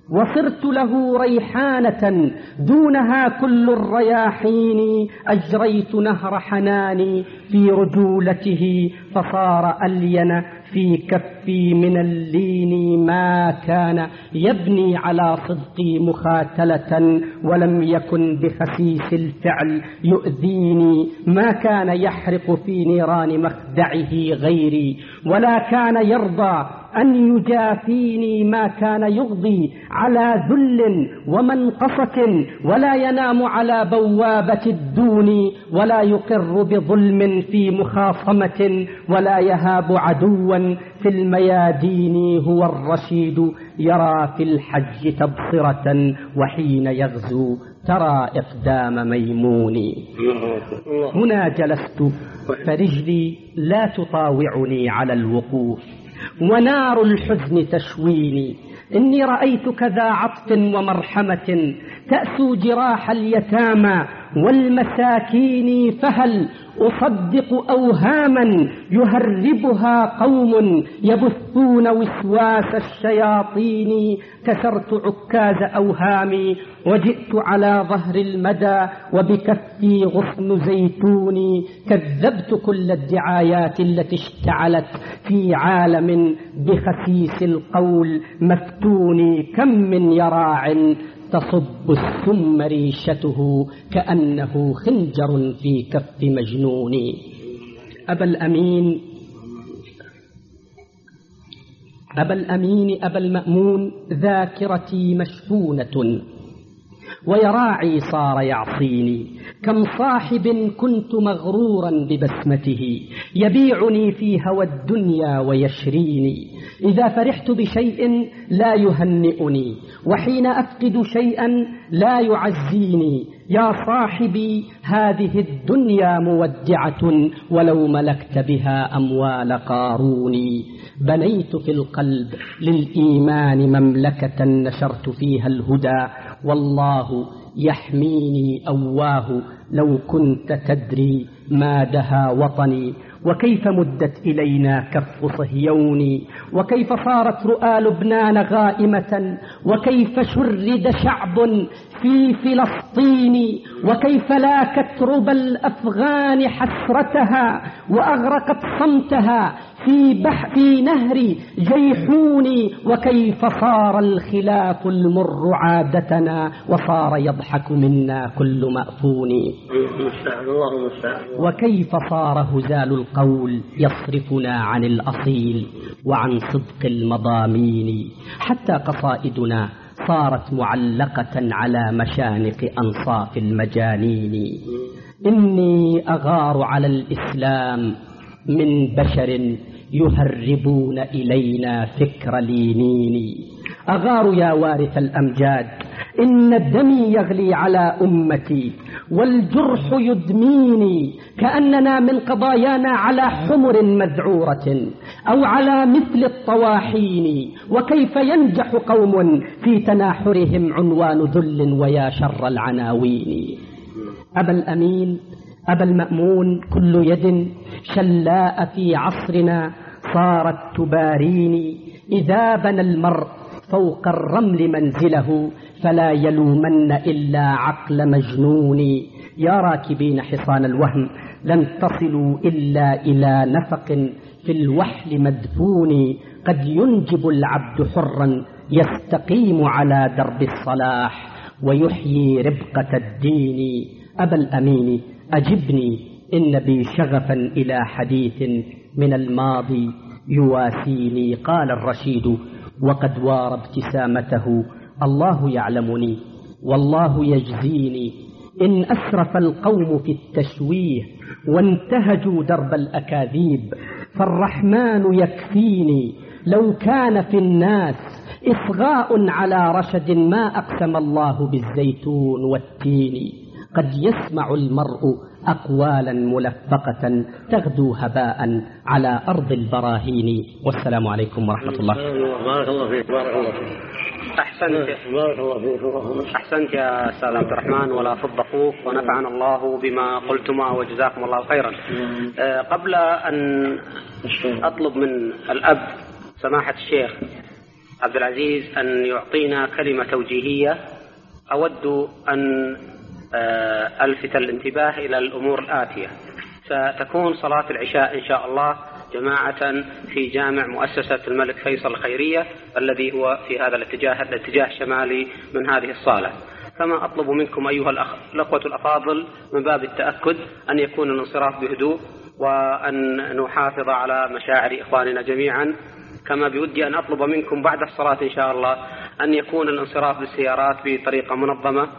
وصرت له ريحانة دونها كل الرياحين. أجريت نهر حناني في رجولته فصار ألين في كفي من اللين. ما كان يبني على صدقي مخاتلة ولم يكن بخسيس الفعل يؤذيني. ما كان يحرق في نيران مخدعه غيري ولا كان يرضى أن يجافيني. ما كان يغضي على ذل ومنقصة ولا ينام على بوابة الدون ولا يقر بظلم في مخاصمة ولا يهاب عدوا في الميادين. هو الرشيد يرى في الحج تبصرة وحين يغزو ترى إقدام ميمون. هنا جلست فرجلي لا تطاوعني على الوقوف ونار الحزن تشويني. إني رأيت كذا عطف ومرحمة تأسو جراح اليتامى والمساكين. فهل أصدق أوهاما يهربها قوم يبثون وسواس الشياطين. كسرت عكاز أوهامي وجئت على ظهر المدى وبكفي غصن زيتوني. كذبت كل الدعايات التي اشتعلت في عالم بخسيس القول مفتوني. كم من يراع تصب السم ريشته كأنه خنجر في كف مجنون. أبا الأمين أبا المأمون ذاكرتي مشحونة ويراعي صار يعصيني. كم صاحب كنت مغرورا ببسمته يبيعني في هوى الدنيا ويشريني. إذا فرحت بشيء لا يهنئني وحين أفقد شيئا لا يعزيني. يا صاحبي هذه الدنيا مودعة ولو ملكت بها أموال قارون. بنيت في القلب للإيمان مملكة نشرت فيها الهدى والله يحميني أواه. لو كنت تدري ما دها وطني وكيف مدت إلينا كف صهيون وكيف صارت رؤى لبنان غائمة وكيف شرد شعب في فلسطين وكيف لاكت ربى الأفغان حسرتها وأغرقت صمتها في نهر جيحون وكيف صار الخلاف المر عادتنا وصار يضحك منا كل مأفون وكيف صار هزال القول يصرفنا عن الأصيل وعن صدق المضامين حتى قصائدنا صارت معلقة على مشانق أنصاف المجانين. إني أغار على الإسلام من بشر يهربون إلينا فكر لينين. أغار يا وارث الأمجاد إن دمي يغلي على أمتي والجرح يدميني كأننا من قضايانا على حمر مذعورة أو على مثل الطواحين. وكيف ينجح قوم في تناحرهم عنوان ذل ويا شر العناوين. أبا الأمين أبا المأمون كل يد شلاء في عصرنا صارت تباريني. إذا بنى المرء فوق الرمل منزله فلا يلومن إلا عقل مجنون. يا راكبين حصان الوهم لن تصلوا إلا إلى نفق في الوحل مدفون. قد ينجب العبد حرا يستقيم على درب الصلاح ويحيي ربقة الدين. أبا الأمين أجبني إن بي شغفا إلى حديث من الماضي يواسيني. قال الرشيد وقد وار ابتسامته الله يعلمني والله يجزيني. إن أسرف القوم في التشويه وانتهجوا درب الأكاذيب فالرحمن يكفيني. لو كان في الناس إصغاء على رشد ما أقسم الله بالزيتون والتين. قد يسمع المرء أقوالا ملفقة تغدو هباء على أرض البراهين. والسلام عليكم ورحمة الله. بارك الله فيك. بارك الله فيك. أحسنت يا أستاذ عبد الرحمن ولا فض أخوك ونفعنا الله بما قلتما وجزاكم الله خيرا. قبل أن أطلب من الأب سماحة الشيخ عبد العزيز أن يعطينا كلمة توجيهية. أود أن ألفت الانتباه إلى الأمور الآتية. ستكون صلاة العشاء إن شاء الله جماعة في جامع مؤسسة الملك فيصل الخيرية الذي هو في هذا الاتجاه الشمالي من هذه الصالة. كما أطلب منكم أيها الأخوة الأفاضل من باب التأكد أن يكون الانصراف بهدوء وأن نحافظ على مشاعر إخواننا جميعا. كما بودي أن أطلب منكم بعد الصلاة إن شاء الله أن يكون الانصراف بالسيارات بطريقة منظمة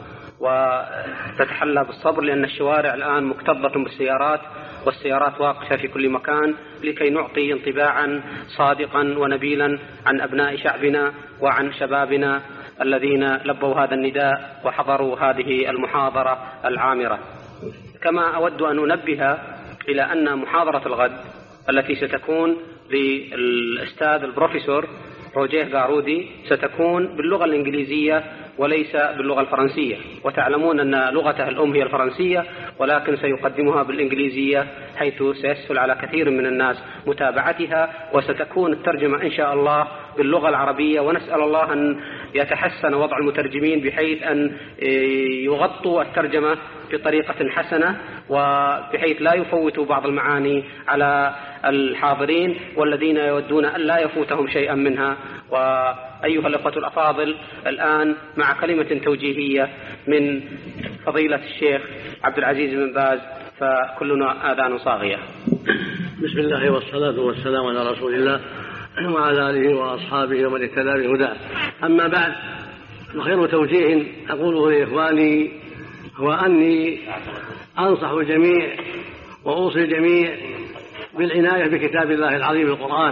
وتتحلى بالصبر، لأن الشوارع الآن مكتظة بالسيارات والسيارات واقفة في كل مكان، لكي نعطي انطباعا صادقا ونبيلا عن أبناء شعبنا وعن شبابنا الذين لبوا هذا النداء وحضروا هذه المحاضرة العامرة. كما أود أن أنبه إلى أن محاضرة الغد التي ستكون للأستاذ البروفيسور روجيه غارودي ستكون باللغة الإنجليزية وليس باللغة الفرنسية، وتعلمون أن لغته الأم هي الفرنسية، ولكن سيقدمها بالإنجليزية حيث سيسهل على كثير من الناس متابعتها، وستكون الترجمة إن شاء الله باللغة العربية. ونسأل الله أن يتحسن وضع المترجمين بحيث أن يغطوا الترجمة بطريقة حسنة وبحيث لا يفوتوا بعض المعاني على الحاضرين والذين يودون أن لا يفوتهم شيئا منها. وأيها الأخوة الأفاضل، الآن مع كلمة توجيهية من فضيلة الشيخ عبد العزيز بن باز، فكلنا آذان صاغية. بسم الله والصلاة والسلام على رسول الله وعلى آله وأصحابه ومن اهتدى بهداه. أما بعد، فخير توجيه أقوله لإخواني هو أني أنصح الجميع وأوصي الجميع بالعناية بكتاب الله العظيم القرآن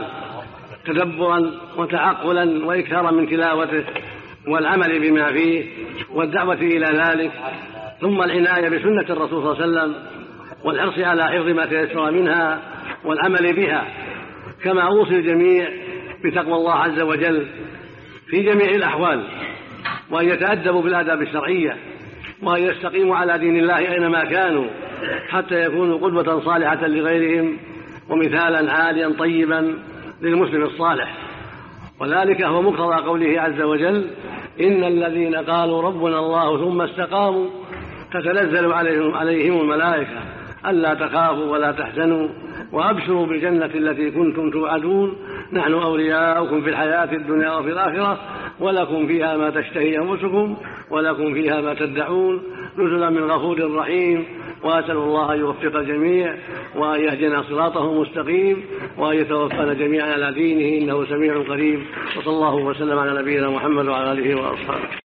تدبرا وتعقلا وإكثارا من تلاوته والعمل بما فيه والدعوة إلى ذلك، ثم العناية بسنة الرسول صلى الله عليه وسلم والحرص على حفظ ما تيسر منها والعمل بها. كما أوصي الجميع بتقوى الله عز وجل في جميع الأحوال، وأن يتأدبوا بالآداب الشرعية، وأن يستقيموا على دين الله أينما كانوا حتى يكونوا قدوة صالحة لغيرهم ومثالا عاليا طيبا للمسلم الصالح. وذلك هو مقتضى قوله عز وجل: إن الذين قالوا ربنا الله ثم استقاموا تتنزل عليهم الملائكة ألا تخافوا ولا تحزنوا وأبشروا بالجنة التي كنتم توعدون نحن أولياؤكم في الحياة الدنيا وفي الآخرة ولكم فيها ما تشتهي أنفسكم ولكم فيها ما تدعون نزلا من غفور رحيم. وأسأل الله أن يوفق الجميع وأن يهدنا صراطه مستقيم وأن يتوفانا جميعا على دينه إنه سميع قريب. وصلى الله وسلم على نبينا محمد وعلى آله وأصحابه.